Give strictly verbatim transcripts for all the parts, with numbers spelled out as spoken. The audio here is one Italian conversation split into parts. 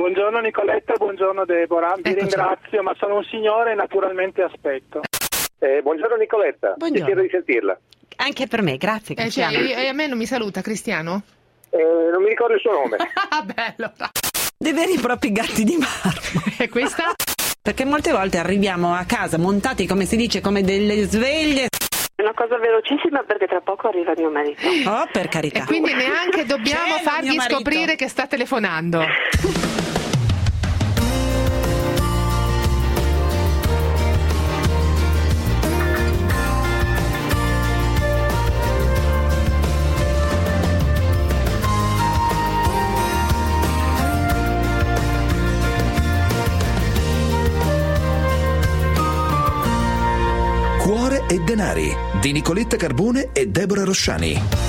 Buongiorno Nicoletta, buongiorno Deborah, vi Eccoci. ringrazio, ma sono un signore e naturalmente aspetto. Eh, buongiorno Nicoletta, Buongiorno. piacere di sentirla. Anche per me, grazie Eh, cioè, Cristiano. e a me non mi saluta Cristiano? Eh, non mi ricordo il suo nome. Ah, bello. Dei veri e propri gatti di marmo. E questa? Perché molte volte arriviamo a casa montati, come si dice, come delle sveglie. Una cosa velocissima perché tra poco arriva mio marito. Oh, per carità. E quindi neanche dobbiamo Cielo, fargli mio marito. scoprire che sta telefonando. Cuore e denari di Nicoletta Carbone e Deborah Rosciani.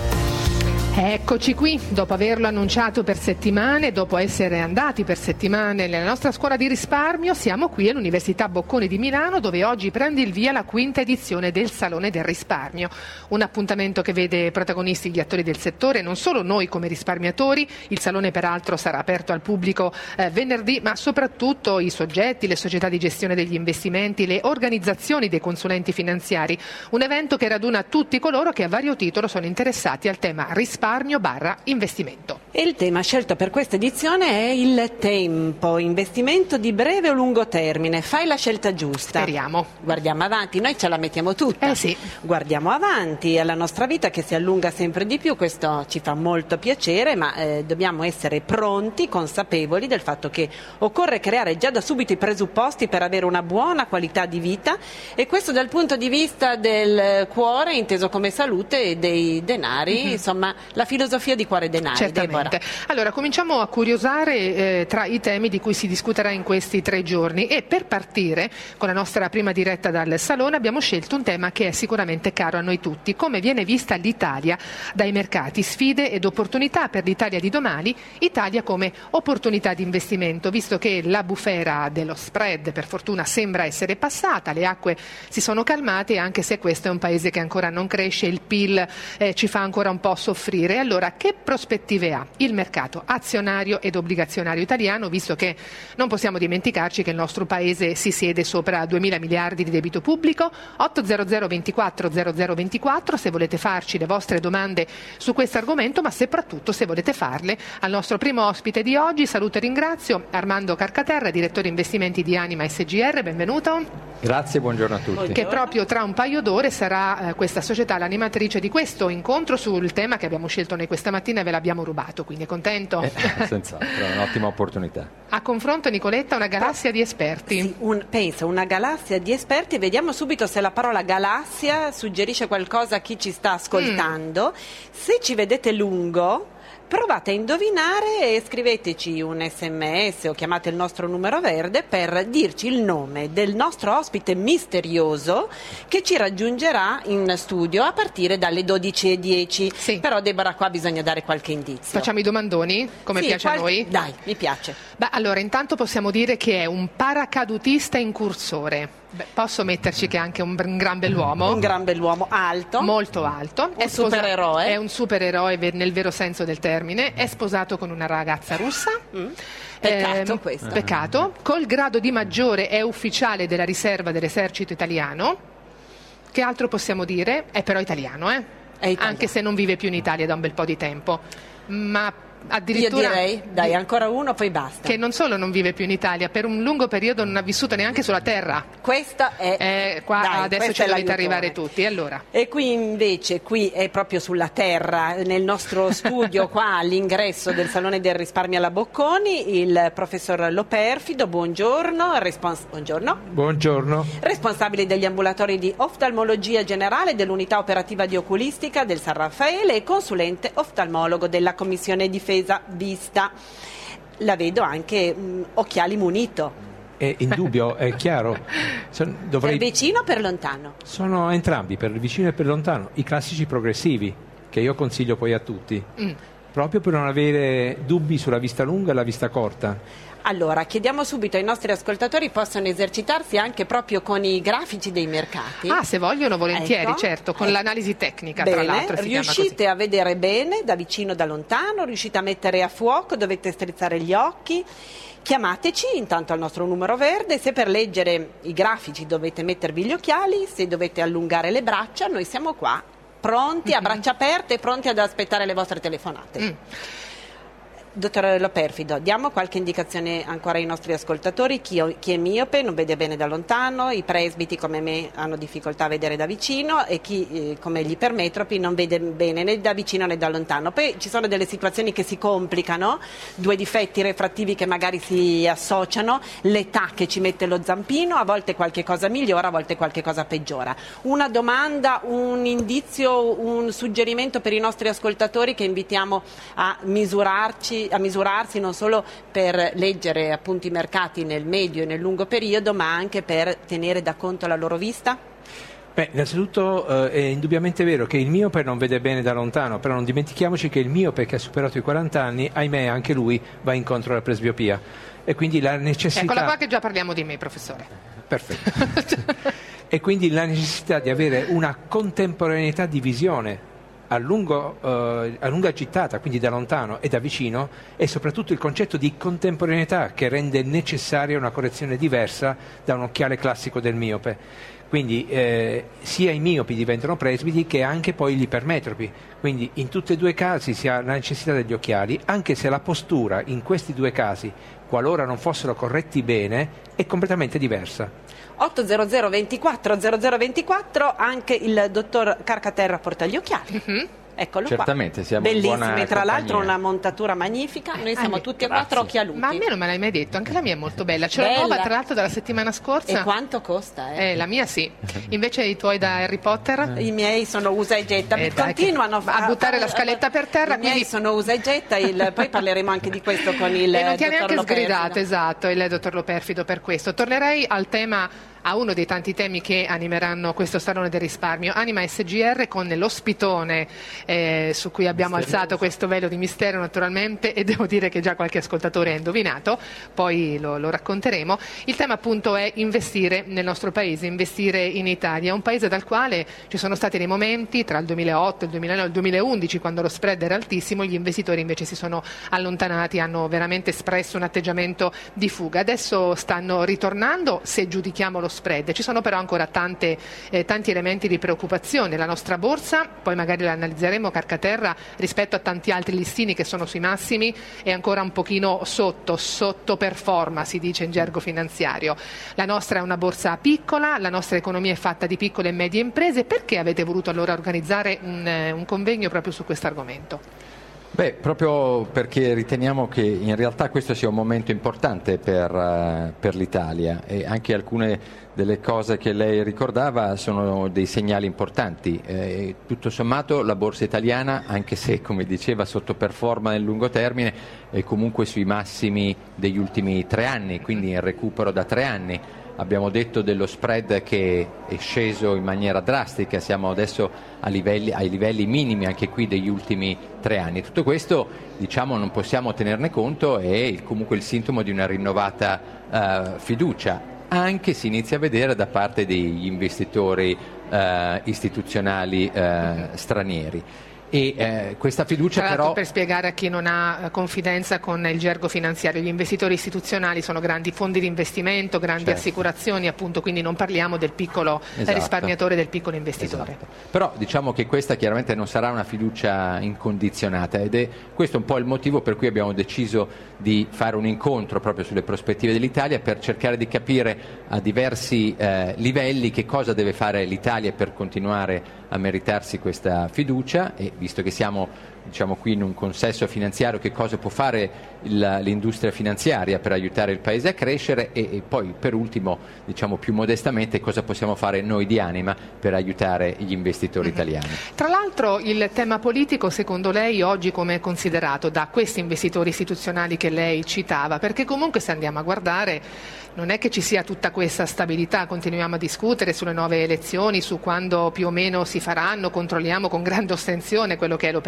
Eccoci qui, dopo averlo annunciato per settimane, dopo essere andati per settimane nella nostra scuola di risparmio, siamo qui all'Università Bocconi di Milano, dove oggi prende il via la quinta edizione del Salone del Risparmio. Un appuntamento che vede protagonisti gli attori del settore, non solo noi come risparmiatori, il salone peraltro sarà aperto al pubblico eh, venerdì, ma soprattutto i soggetti, le società di gestione degli investimenti, le organizzazioni dei consulenti finanziari. Un evento che raduna tutti coloro che a vario titolo sono interessati al tema risparmio barra investimento. E il tema scelto per questa edizione è il tempo, investimento di breve o lungo termine. Fai la scelta giusta. Speriamo. Guardiamo avanti, noi ce la mettiamo tutta. Eh sì. Guardiamo avanti alla nostra vita che si allunga sempre di più, questo ci fa molto piacere, ma eh, dobbiamo essere pronti, consapevoli del fatto che occorre creare già da subito i presupposti per avere una buona qualità di vita, e questo dal punto di vista del cuore, inteso come salute, e dei denari, mm-hmm. insomma la filosofia di cuore e denari. Certamente. Deborah. Allora, cominciamo a curiosare eh, tra i temi di cui si discuterà in questi tre giorni, e per partire con la nostra prima diretta dal Salone abbiamo scelto un tema che è sicuramente caro a noi tutti: come viene vista l'Italia dai mercati, sfide ed opportunità per l'Italia di domani, Italia come opportunità di investimento, visto che la bufera dello spread per fortuna sembra essere passata, le acque si sono calmate, anche se questo è un paese che ancora non cresce, il P I L eh, ci fa ancora un po' soffrire. Allora, che prospettive ha il mercato azionario ed obbligazionario italiano, visto che non possiamo dimenticarci che il nostro paese si siede sopra duemila miliardi di debito pubblico? ottocento ventiquattro zero zero ventiquattro se volete farci le vostre domande su questo argomento, ma soprattutto se volete farle al nostro primo ospite di oggi. Saluto e ringrazio Armando Carcaterra, direttore investimenti di Anima S G R, benvenuto. Grazie, buongiorno a tutti. Che proprio tra un paio d'ore sarà eh, questa società l'animatrice di questo incontro sul tema che abbiamo scelto noi questa mattina e ve l'abbiamo rubato, quindi è contento? Eh, senz'altro, è un'ottima opportunità. A confronto, Nicoletta, una galassia di esperti. Sì, un, pensa, una galassia di esperti. Vediamo subito se la parola galassia suggerisce qualcosa a chi ci sta ascoltando. Mm. Se ci vedete lungo, provate a indovinare e scriveteci un sms o chiamate il nostro numero verde per dirci il nome del nostro ospite misterioso che ci raggiungerà in studio a partire dalle dodici e dieci. Sì. Però Deborah, qua bisogna dare qualche indizio. Facciamo i domandoni, come sì, piace qual- a noi? Dai, mi piace. Beh, allora, intanto possiamo dire che è un paracadutista incursore. Beh, posso metterci che è anche un, un gran bell'uomo. Un gran bell'uomo, alto. Molto alto. Un supereroe. È un supereroe ver- nel vero senso del termine. È sposato con una ragazza russa. Mm. Peccato Eh, questo. Peccato. Col grado di maggiore è ufficiale della riserva dell'esercito italiano. Che altro possiamo dire? È però italiano, eh? È italiano. Anche se non vive più in Italia da un bel po' di tempo. Ma addirittura io direi, dai, ancora uno, poi basta. Che non solo non vive più in Italia, per un lungo periodo non ha vissuto neanche sulla Terra. Questa è Eh, qua dai, adesso ci dovete arrivare tutti. Allora, E qui invece, qui è proprio sulla terra, nel nostro studio qua all'ingresso del Salone del Risparmio alla Bocconi, il professor Loperfido, buongiorno, respons- buongiorno. Buongiorno. Responsabile degli ambulatori di oftalmologia generale dell'unità operativa di oculistica del San Raffaele e consulente oftalmologo della Commissione Difesa Vista. La vedo anche mh, occhiali munito. È indubbio, è chiaro. Son- dovrei- Per vicino o per lontano? Sono entrambi, per vicino e per lontano, i classici progressivi, che io consiglio poi a tutti. mm. proprio per non avere dubbi sulla vista lunga e la vista corta. Allora, chiediamo subito ai nostri ascoltatori, possono esercitarsi anche proprio con i grafici dei mercati. Ah, se vogliono, volentieri, ecco, certo, con ecco. l'analisi tecnica, Bene, tra l'altro. Si riuscite a vedere bene, da vicino, da lontano, riuscite a mettere a fuoco, dovete strizzare gli occhi. Chiamateci intanto al nostro numero verde, se per leggere i grafici dovete mettervi gli occhiali, se dovete allungare le braccia, noi siamo qua, pronti, a braccia aperte, pronti ad aspettare le vostre telefonate. Mm. Dottor Loperfido, diamo qualche indicazione ancora ai nostri ascoltatori, chi, chi è miope non vede bene da lontano, i presbiti come me hanno difficoltà a vedere da vicino e chi eh, come gli ipermetropi non vede bene né da vicino né da lontano. Poi ci sono delle situazioni che si complicano, due difetti refrattivi che magari si associano, l'età che ci mette lo zampino, a volte qualche cosa migliora, a volte qualche cosa peggiora. Una domanda, un indizio, un suggerimento per i nostri ascoltatori che invitiamo a misurarci a misurarsi non solo per leggere appunto i mercati nel medio e nel lungo periodo, ma anche per tenere da conto la loro vista? Beh, innanzitutto eh, è indubbiamente vero che il miope non vede bene da lontano, però non dimentichiamoci che il miope che ha superato i quaranta anni, ahimè anche lui va incontro alla presbiopia e quindi la necessità... Eccola qua che già parliamo di me, professore. Perfetto. E quindi la necessità di avere una contemporaneità di visione A, lungo, eh, a lunga gittata, quindi da lontano e da vicino, e soprattutto il concetto di contemporaneità che rende necessaria una correzione diversa da un occhiale classico del miope. Quindi eh, sia i miopi diventano presbiti che anche poi gli ipermetropi, quindi in tutti e due i casi si ha la necessità degli occhiali, anche se la postura in questi due casi, qualora non fossero corretti bene, è completamente diversa. otto zero zero ventiquattro zero zero ventiquattro, anche il dottor Carcaterra porta gli occhiali. Mm-hmm. Eccolo Certamente, qua. siamo bellissimi, in buona tra compagnia. l'altro una montatura magnifica, noi siamo Ah, tutti e grazie. quattro occhialuti. Ma a me non me l'hai mai detto, anche la mia è molto bella. Ce l'ho Bella. nuova tra l'altro dalla settimana scorsa. E quanto costa? Eh? Eh, la mia sì. Invece i tuoi da Harry Potter? I miei sono usa e getta, Eh, mi dai, continuano che- a buttare la scaletta per terra, I miei quindi- sono usa e getta, il- poi parleremo anche di questo con il E non ti ha dottor neanche Loperfido. sgridato, esatto, il dottor Loperfido per questo. Tornerei al tema, a uno dei tanti temi che animeranno questo Salone del Risparmio, Anima S G R, con l'ospitone eh, su cui abbiamo alzato questo velo di mistero naturalmente, e devo dire che già qualche ascoltatore ha indovinato, poi lo, lo racconteremo. Il tema appunto è investire nel nostro paese, investire in Italia, un paese dal quale ci sono stati dei momenti tra il duemilaotto, il duemilanove e il duemilaundici, quando lo spread era altissimo, gli investitori invece si sono allontanati, hanno veramente espresso un atteggiamento di fuga. Adesso stanno ritornando, se giudichiamo lo spread. Ci sono però ancora tante, eh, tanti elementi di preoccupazione. La nostra borsa, poi magari la analizzeremo, Carcaterra, rispetto a tanti altri listini che sono sui massimi, è ancora un pochino sotto, sottoperforma, si dice in gergo finanziario. La nostra è una borsa piccola, la nostra economia è fatta di piccole e medie imprese. Perché avete voluto allora organizzare un, eh, un convegno proprio su questo argomento? Beh, proprio perché riteniamo che in realtà questo sia un momento importante per, uh, per l'Italia, e anche alcune delle cose che lei ricordava sono dei segnali importanti. Eh, tutto sommato la borsa italiana, anche se come diceva sottoperforma nel lungo termine, è comunque sui massimi degli ultimi tre anni, quindi in recupero da tre anni. Abbiamo detto dello spread che è sceso in maniera drastica, siamo adesso a livelli, ai livelli minimi anche qui degli ultimi tre anni. Tutto questo, diciamo, non possiamo tenerne conto, è il, comunque il sintomo di una rinnovata uh, fiducia, anche si inizia a vedere da parte degli investitori uh, istituzionali uh, stranieri. E eh, questa fiducia Tra l'altro, però... per spiegare a chi non ha confidenza con il gergo finanziario, gli investitori istituzionali sono grandi fondi di investimento, grandi Certo. assicurazioni, appunto, quindi non parliamo del piccolo Esatto. risparmiatore, del piccolo investitore. Esatto. Però diciamo che questa chiaramente non sarà una fiducia incondizionata, ed è questo un po' il motivo per cui abbiamo deciso di fare un incontro proprio sulle prospettive dell'Italia, per cercare di capire a diversi eh, livelli che cosa deve fare l'Italia per continuare a meritarsi questa fiducia, e visto che siamo, diciamo, qui in un consesso finanziario, che cosa può fare il, l'industria finanziaria per aiutare il Paese a crescere, e, e poi per ultimo, diciamo più modestamente, cosa possiamo fare noi di Anima per aiutare gli investitori mm-hmm. italiani. Tra l'altro il tema politico, secondo lei, oggi come è considerato da questi investitori istituzionali che lei citava? Perché comunque, se andiamo a guardare, non è che ci sia tutta questa stabilità, continuiamo a discutere sulle nuove elezioni, su quando più o meno si faranno, controlliamo con grande ostensione quello che è l'operato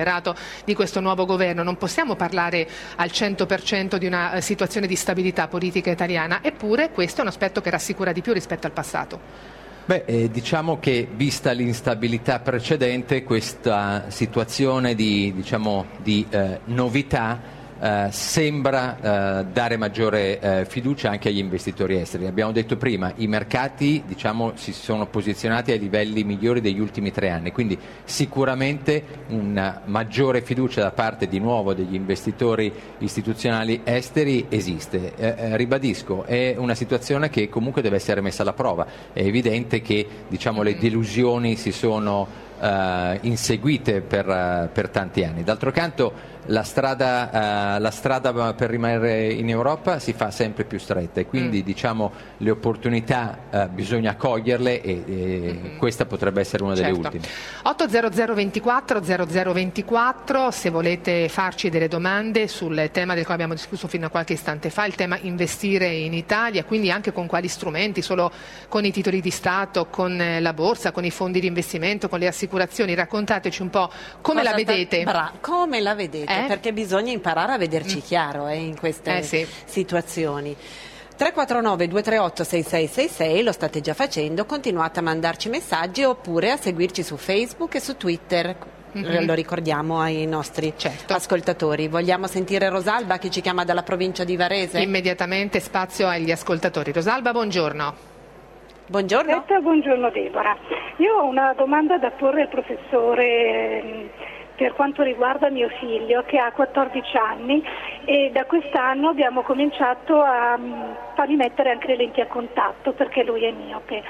di questo nuovo governo. Non possiamo parlare al cento per cento di una eh, situazione di stabilità politica italiana, eppure questo è un aspetto che rassicura di più rispetto al passato. Beh, eh, diciamo che vista l'instabilità precedente, questa situazione di, diciamo, di eh, novità Uh, sembra uh, dare maggiore uh, fiducia anche agli investitori esteri. Abbiamo detto prima, i mercati, diciamo, si sono posizionati ai livelli migliori degli ultimi tre anni, quindi sicuramente una maggiore fiducia da parte di nuovo degli investitori istituzionali esteri esiste. Eh, eh, ribadisco, è una situazione che comunque deve essere messa alla prova. È evidente che, diciamo, le delusioni si sono Uh, inseguite per, uh, per tanti anni. D'altro canto la strada, uh, la strada per rimanere in Europa si fa sempre più stretta e quindi mm. diciamo le opportunità uh, bisogna coglierle e, e mm. questa potrebbe essere una delle certo. ultime. otto zero zero ventiquattro zero zero ventiquattro se volete farci delle domande sul tema del quale abbiamo discusso fino a qualche istante fa, il tema investire in Italia, quindi anche con quali strumenti, solo con i titoli di Stato, con la borsa, con i fondi di investimento, con le assicurazioni. Raccontateci un po' come Cosa la vedete. Bra- come la vedete? Eh? Perché bisogna imparare a vederci Mm. chiaro eh, in queste Eh, sì. situazioni. tre quattro nove due tre otto sei sei sei sei, lo state già facendo, continuate a mandarci messaggi oppure a seguirci su Facebook e su Twitter. Mm-hmm. Lo ricordiamo ai nostri certo. ascoltatori. Vogliamo sentire Rosalba che ci chiama dalla provincia di Varese? Immediatamente spazio agli ascoltatori. Rosalba, buongiorno. Buongiorno. Aspetta, buongiorno Deborah. Io ho una domanda da porre al professore per quanto riguarda mio figlio che ha quattordici anni e da quest'anno abbiamo cominciato a fargli mettere anche le lenti a contatto perché lui è miope.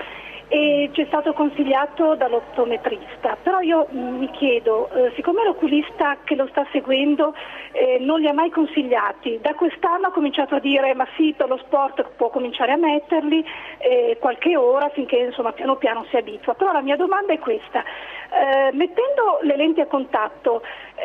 E ci è stato consigliato dall'optometrista, però io mi chiedo, eh, siccome l'oculista che lo sta seguendo eh, non li ha mai consigliati, da quest'anno ha cominciato a dire ma sì, per lo sport può cominciare a metterli eh, qualche ora finché insomma piano piano si abitua, però la mia domanda è questa, eh, mettendo le lenti a contatto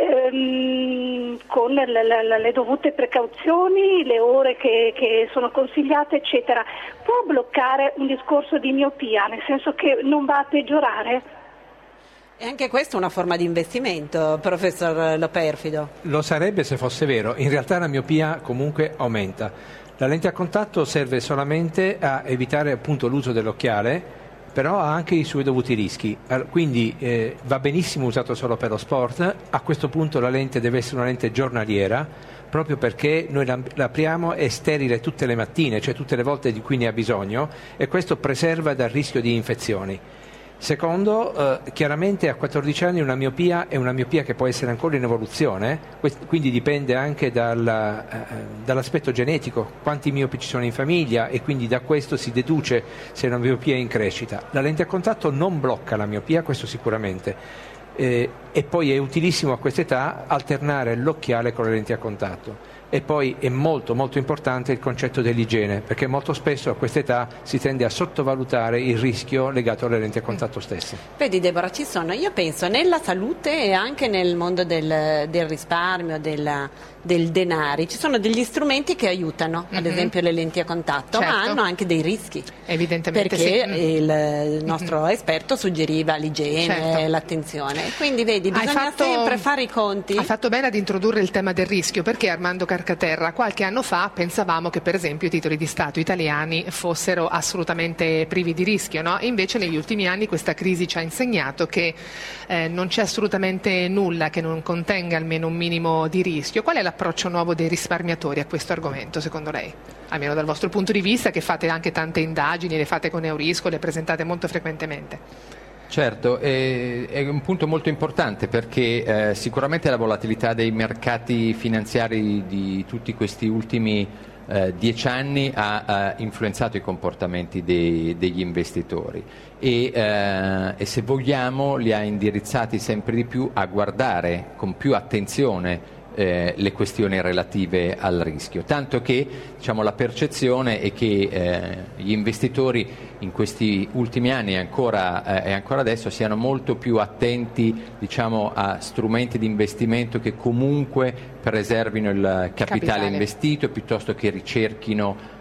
ehm, con le, le, le dovute precauzioni, le ore che, che sono consigliate eccetera, può bloccare un discorso di miopia? Nel senso che non va a peggiorare? E anche questa è una forma di investimento, professor Loperfido. Lo sarebbe se fosse vero, in realtà la miopia comunque aumenta. La lente a contatto serve solamente a evitare appunto l'uso dell'occhiale, però ha anche i suoi dovuti rischi, quindi eh, va benissimo usato solo per lo sport. A questo punto la lente deve essere una lente giornaliera, proprio perché noi la, la apriamo è sterile tutte le mattine, cioè tutte le volte di cui ne ha bisogno, e questo preserva dal rischio di infezioni. Secondo, eh, chiaramente a quattordici anni una miopia è una miopia che può essere ancora in evoluzione, quindi dipende anche dalla, eh, dall'aspetto genetico, quanti miopi ci sono in famiglia, e quindi da questo si deduce se una miopia è in crescita. La lente a contatto non blocca la miopia, questo sicuramente. Eh, e poi è utilissimo a quest'età alternare l'occhiale con le lenti a contatto. E poi è molto molto importante il concetto dell'igiene, perché molto spesso a quest'età si tende a sottovalutare il rischio legato alle lenti a contatto stesse. Vedi Deborah, ci sono, io penso, nella salute e anche nel mondo del, del risparmio, della, del denari, ci sono degli strumenti che aiutano, mm-hmm. ad esempio le lenti a contatto, certo. ma hanno anche dei rischi. Evidentemente perché sì. il, il nostro mm-hmm. esperto suggeriva l'igiene, certo. l'attenzione. Quindi vedi, bisogna fatto, sempre fare i conti. Ha fatto bene ad introdurre il tema del rischio, perché Armando Carcaterra, qualche anno fa pensavamo che per esempio i titoli di Stato italiani fossero assolutamente privi di rischio, no? E invece negli ultimi anni questa crisi ci ha insegnato che eh, non c'è assolutamente nulla che non contenga almeno un minimo di rischio. Qual è l'approccio nuovo dei risparmiatori a questo argomento, secondo lei? Almeno dal vostro punto di vista, che fate anche tante indagini, le fate con Eurisco, le presentate molto frequentemente. Certo, è, è un punto molto importante perché eh, sicuramente la volatilità dei mercati finanziari di tutti questi ultimi eh, dieci anni ha, ha influenzato i comportamenti dei, degli investitori e, eh, e se vogliamo li ha indirizzati sempre di più a guardare con più attenzione Eh, le questioni relative al rischio, tanto che diciamo, la percezione è che eh, gli investitori in questi ultimi anni e ancora, eh, e ancora adesso siano molto più attenti diciamo, a strumenti di investimento che comunque preservino il capitale, capitale investito piuttosto che ricerchino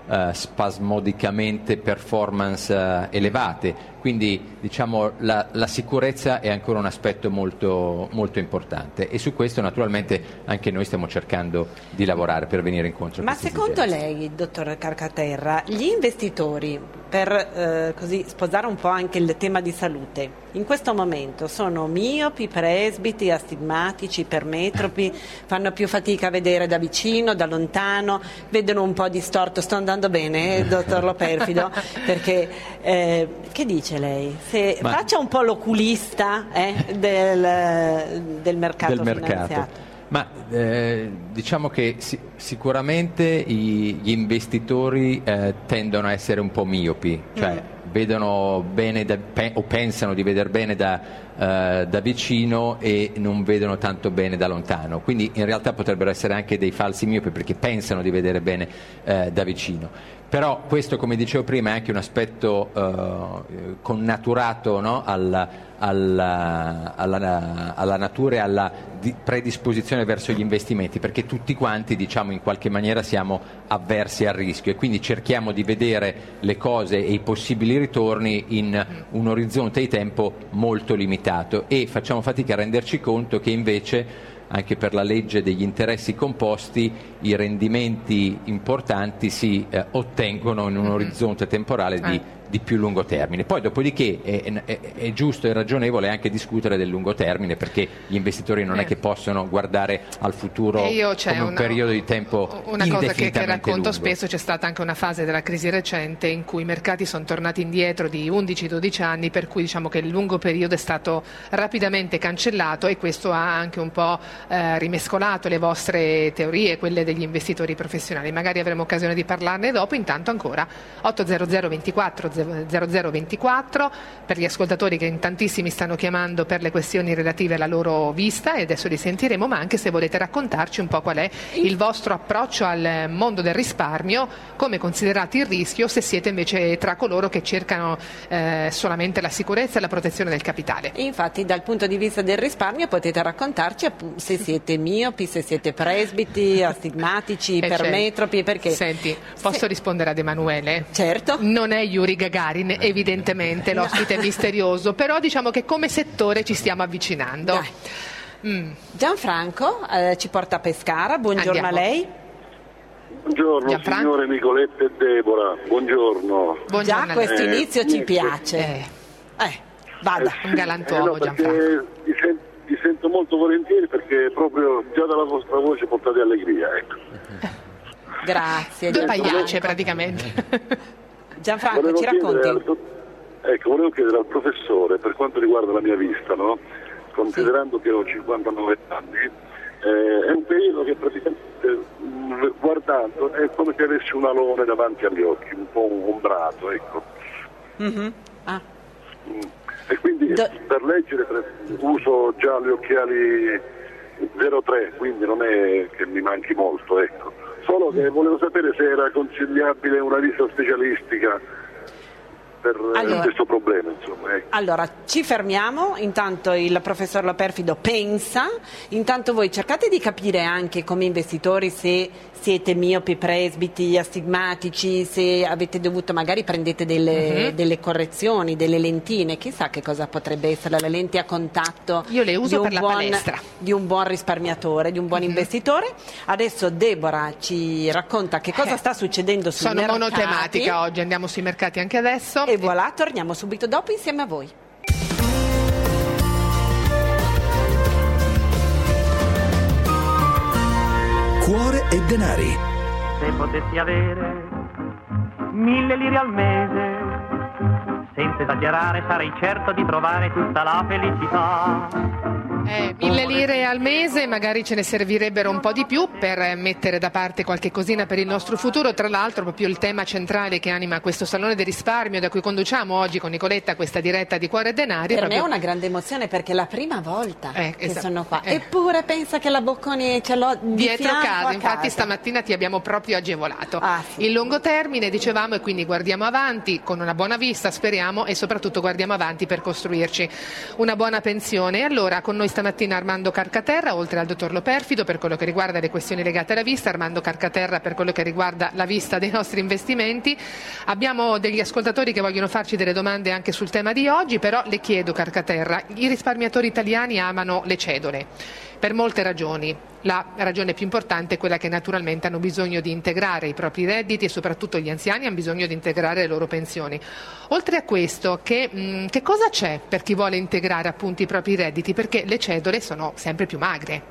eh, spasmodicamente performance eh, elevate. Quindi diciamo la, la sicurezza è ancora un aspetto molto, molto importante e su questo naturalmente anche noi stiamo cercando di lavorare per venire incontro a Ma queste secondo esigenze. lei, dottor Carcaterra, gli investitori, per eh, così sposare un po' anche il tema di salute, in questo momento sono miopi, presbiti, astigmatici, ipermetropi, fanno più fatica a vedere da vicino, da lontano, vedono un po' distorto? Sto andando bene, eh, dottor Loperfido? Perché, eh, che dice lei? Se Ma... faccia un po' l'oculista eh, del, del mercato del mercato. finanziario. Ma eh, diciamo che si- sicuramente i- gli investitori eh, tendono a essere un po' miopi, cioè mm. vedono bene da, pe- o pensano di vedere bene da, eh, da vicino e non vedono tanto bene da lontano. Quindi in realtà potrebbero essere anche dei falsi miopi perché pensano di vedere bene eh, da vicino. Però questo, come dicevo prima, è anche un aspetto eh, connaturato, no? alla, alla, alla, alla natura e alla di predisposizione verso gli investimenti, perché tutti quanti, diciamo, in qualche maniera siamo avversi al rischio e quindi cerchiamo di vedere le cose e i possibili ritorni in un orizzonte di tempo molto limitato e facciamo fatica a renderci conto che invece anche per la legge degli interessi composti i rendimenti importanti si eh, ottengono in un orizzonte temporale di, di più lungo termine. Poi dopodiché è, è, è giusto e ragionevole anche discutere del lungo termine, perché gli investitori non eh. è che possono guardare al futuro io, come un una, periodo di tempo una cosa che, che racconto lungo. Spesso, c'è stata anche una fase della crisi recente in cui i mercati sono tornati indietro di undici dodici anni, per cui diciamo che il lungo periodo è stato rapidamente cancellato e questo ha anche un po' eh, rimescolato le vostre teorie, quelle degli investitori professionali. Magari avremo occasione di parlarne dopo. Intanto ancora ottocento ventiquattro zero zero ventiquattro per gli ascoltatori che in tantissimi stanno chiamando per le questioni relative alla loro vista e adesso li sentiremo, ma anche se volete raccontarci un po' qual è il vostro approccio al mondo del risparmio, come considerate il rischio, se siete invece tra coloro che cercano eh, solamente la sicurezza e la protezione del capitale. Infatti dal punto di vista del risparmio potete raccontarci appunto, se siete miopi, se siete presbiti, astigmatici, Eh, ipermetropi, perché... Senti, posso se... rispondere ad Emanuele? Certo. Non è Yuri Gagarin, evidentemente, l'ospite misterioso, però diciamo che come settore ci stiamo avvicinando. Dai. Mm. Gianfranco eh, ci porta a Pescara, buongiorno Andiamo. a lei. Buongiorno Gianfranco? signore Nicoletta e Deborah, buongiorno. Buongiorno Già a questo Eh, inizio ci niente. piace. Eh, Eh, vada. un galantuomo, Eh no, perché Gianfranco. vi, sen- vi sento molto volentieri perché proprio già dalla vostra voce portate allegria, ecco. Grazie. Due Gianfranco. pagliacce praticamente. Gianfranco, Volevo ci chiedere racconti? al do- ecco, volevo chiedere al professore, per quanto riguarda la mia vista, no? Considerando che ho cinquantanove anni, eh, è un periodo che praticamente mh, guardando è come se avessi un alone davanti agli occhi, un po' ombrato, ecco. Mhm. Ah. Mm. E quindi Do- per leggere per- uso già gli occhiali zero tre, quindi non è che mi manchi molto, ecco. Solo che volevo sapere se era consigliabile una visita specialistica per eh, Allora. questo problema, insomma. Ecco. Allora, ci fermiamo, intanto il professor Loperfido pensa, intanto voi cercate di capire anche come investitori se siete miopi, presbiti, astigmatici, se avete dovuto, magari prendete delle, Mhm. delle correzioni, delle lentine, chissà che cosa potrebbe essere la lente a contatto Io le uso di un per la buon, palestra. di un buon risparmiatore, di un buon Mhm. investitore. Adesso Deborah ci racconta che cosa Eh, sta succedendo sui Sono mercati. monotematica oggi, andiamo sui mercati anche adesso. E voilà, torniamo subito dopo insieme a voi. Cuore e denari. Se potessi avere mille lire al mese, senza esagerare sarei certo di trovare tutta la felicità. Eh, mille lire al mese, magari ce ne servirebbero un po' di più per mettere da parte qualche cosina per il nostro futuro. Tra l'altro proprio il tema centrale che anima questo Salone del Risparmio, da cui conduciamo oggi con Nicoletta questa diretta di Cuore e Denari. Per me è proprio... una grande emozione perché è la prima volta Eh, che esatto. sono qua. Eh. Eppure pensa che la Bocconi ce l'ho di Dietro fianco casa, a infatti casa. stamattina ti abbiamo proprio agevolato. Ah, sì. Il lungo termine, dicevamo, e quindi guardiamo avanti con una buona vista, speriamo, e soprattutto guardiamo avanti per costruirci una buona pensione. E allora con noi stamattina Armando Carcaterra, oltre al dottor Loperfido per quello che riguarda le questioni legate alla vista, Armando Carcaterra per quello che riguarda la vista dei nostri investimenti. Abbiamo degli ascoltatori che vogliono farci delle domande anche sul tema di oggi, però le chiedo, Carcaterra, i risparmiatori italiani amano le cedole per molte ragioni. La ragione più importante è quella che naturalmente hanno bisogno di integrare i propri redditi e soprattutto gli anziani hanno bisogno di integrare le loro pensioni. Oltre a questo, che, mh, che cosa c'è per chi vuole integrare appunto i propri redditi? Perché le cedole sono sempre più magre.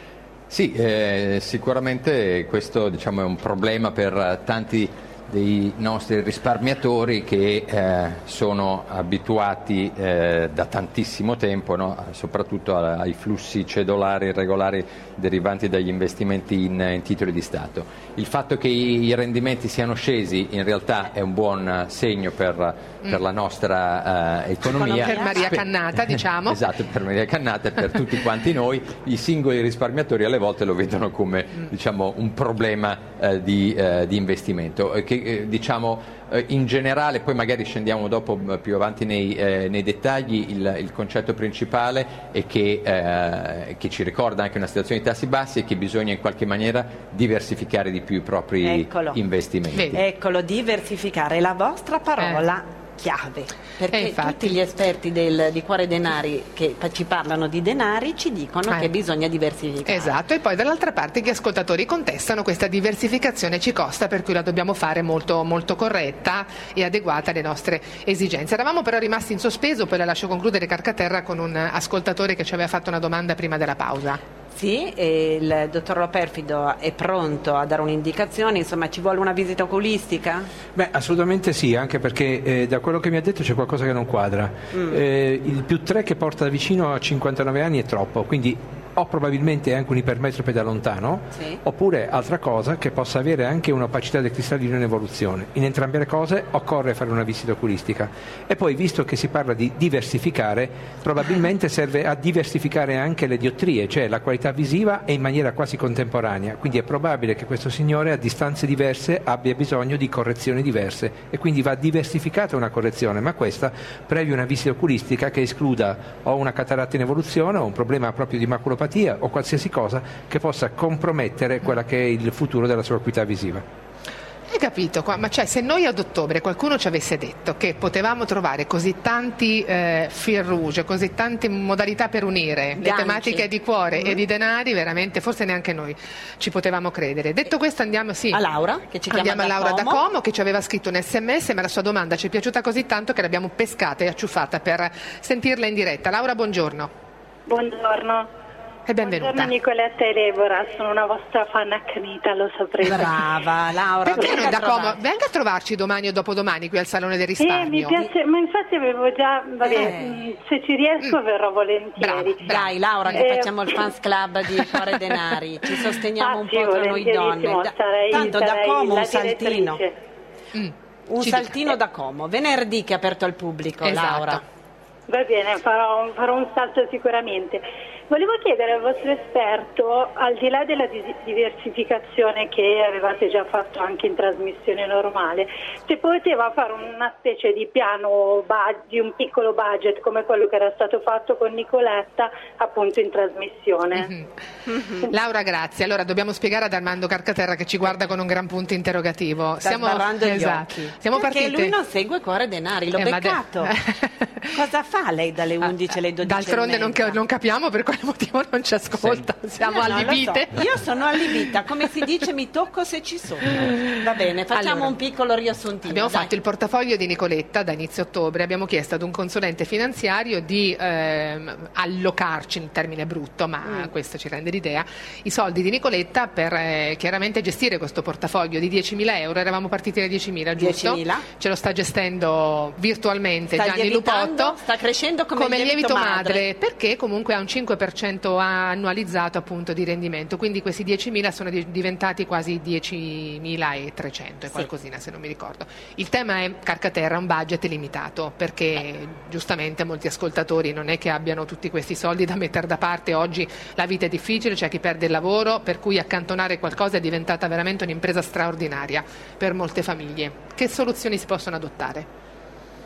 Sì, eh, sicuramente questo, diciamo, è un problema per tanti dei nostri risparmiatori che eh, sono abituati eh, da tantissimo tempo, no? soprattutto ai flussi cedolari irregolari derivanti dagli investimenti in, in titoli di Stato. Il fatto che i, i rendimenti siano scesi in realtà è un buon segno per, mm. per la nostra eh, economia. Per Maria Cannata, diciamo. Esatto, per Maria Cannata e per tutti quanti noi. I singoli risparmiatori alle volte lo vedono come mm. diciamo, un problema eh, di, eh, di investimento. Che, eh, diciamo eh, in generale, poi magari scendiamo dopo più avanti nei, eh, nei dettagli, il, il concetto principale è che, eh, che ci ricorda anche una situazione di tassi bassi e che bisogna in qualche maniera diversificare di più i propri Eccolo. investimenti. Vedi. Eccolo, diversificare, la vostra parola eh. chiave, perché tutti gli esperti del, di Cuore Denari che ci parlano di denari ci dicono eh. che bisogna diversificare. Esatto, e poi dall'altra parte gli ascoltatori contestano questa diversificazione ci costa, per cui la dobbiamo fare molto, molto corretta e adeguata alle nostre esigenze. Eravamo però rimasti in sospeso, poi la lascio concludere Carcaterra con un ascoltatore che ci aveva fatto una domanda prima della pausa. Sì, e il dottor Loperfido è pronto a dare un'indicazione, insomma ci vuole una visita oculistica? Beh, assolutamente sì, anche perché eh, da quello che mi ha detto c'è qualcosa che non quadra. Mm. Eh, il più tre che porta da vicino a cinquantanove anni è troppo, quindi o probabilmente anche un ipermetrope da lontano, sì. oppure altra cosa che possa avere anche un'opacità del cristallino in evoluzione. In entrambe le cose occorre fare una visita oculistica. E poi, visto che si parla di diversificare, probabilmente serve a diversificare anche le diottrie, cioè la qualità visiva è in maniera quasi contemporanea, quindi è probabile che questo signore a distanze diverse abbia bisogno di correzioni diverse e quindi va diversificata una correzione, ma questa previa una visita oculistica che escluda o una cataratta in evoluzione o un problema proprio di maculopatia o qualsiasi cosa che possa compromettere quella che è il futuro della sua acuità visiva. Hai capito? Ma cioè, se noi ad ottobre qualcuno ci avesse detto che potevamo trovare così tanti eh, fil rouge, così tante modalità per unire Ganci. le tematiche di cuore mm. e di denari, veramente forse neanche noi ci potevamo credere. Detto questo andiamo sì, a Laura, che ci chiama andiamo da a Laura Como. da Como, che ci aveva scritto un sms, ma la sua domanda ci è piaciuta così tanto che l'abbiamo pescata e acciuffata per sentirla in diretta. Laura, buongiorno. Buongiorno. E benvenuta. Buongiorno Nicoletta e Deborah, sono una vostra fan accanita, lo saprete. Brava Laura. Perché non da Como? Venga a trovarci domani o dopodomani qui al Salone del Risparmio. Eh, mi piace, ma infatti avevo già, vabbè, eh. se ci riesco mm. verrò volentieri. Brava. Dai Laura, che eh. facciamo il fans club di Cuore Denari, ci sosteniamo ah, un sì, po' tra noi donne. Da, sarei, tanto sarei da Como un saltino. Mm. Un ci saltino da Como, venerdì che è aperto al pubblico, esatto. Laura. Va bene, farò, farò un salto sicuramente. Volevo chiedere al vostro esperto, al di là della diversificazione che avevate già fatto anche in trasmissione normale, se poteva fare una specie di piano, di un piccolo budget come quello che era stato fatto con Nicoletta appunto in trasmissione. Mm-hmm. Mm-hmm. Laura, grazie. Allora dobbiamo spiegare ad Armando Carcaterra che ci guarda con un gran punto interrogativo. Sta Siamo sbarrando gli esatto. occhi. Siamo Perché partite... lui non segue Cuore Denari, l'ho eh, beccato. De... Cosa fa lei dalle undici alle dodici? D'altronde non, non capiamo per quale motivo non ci ascolta, sì. siamo no, allibite. So. Io sono allibita, come si dice, mi tocco se ci sono. Va bene, facciamo allora, un piccolo riassuntino. Abbiamo dai. fatto il portafoglio di Nicoletta da inizio ottobre, abbiamo chiesto ad un consulente finanziario di ehm, allocarci, in termine brutto, ma mm. questo ci rende l'idea, i soldi di Nicoletta per eh, chiaramente gestire questo portafoglio di diecimila euro. Eravamo partiti da diecimila, giusto? diecimila. Ce lo sta gestendo virtualmente sta Gianni Lupotto. Sta crescendo come, come lievito, lievito madre. madre, perché comunque ha un cinque per cento annualizzato appunto di rendimento, quindi questi diecimila sono di- diventati quasi diecimilatrecento e qualcosina, sì. se non mi ricordo. Il tema è, Carcaterra, un budget limitato, perché eh. giustamente molti ascoltatori non è che abbiano tutti questi soldi da mettere da parte. Oggi la vita è difficile, c'è chi perde il lavoro, per cui accantonare qualcosa è diventata veramente un'impresa straordinaria per molte famiglie. Che soluzioni si possono adottare?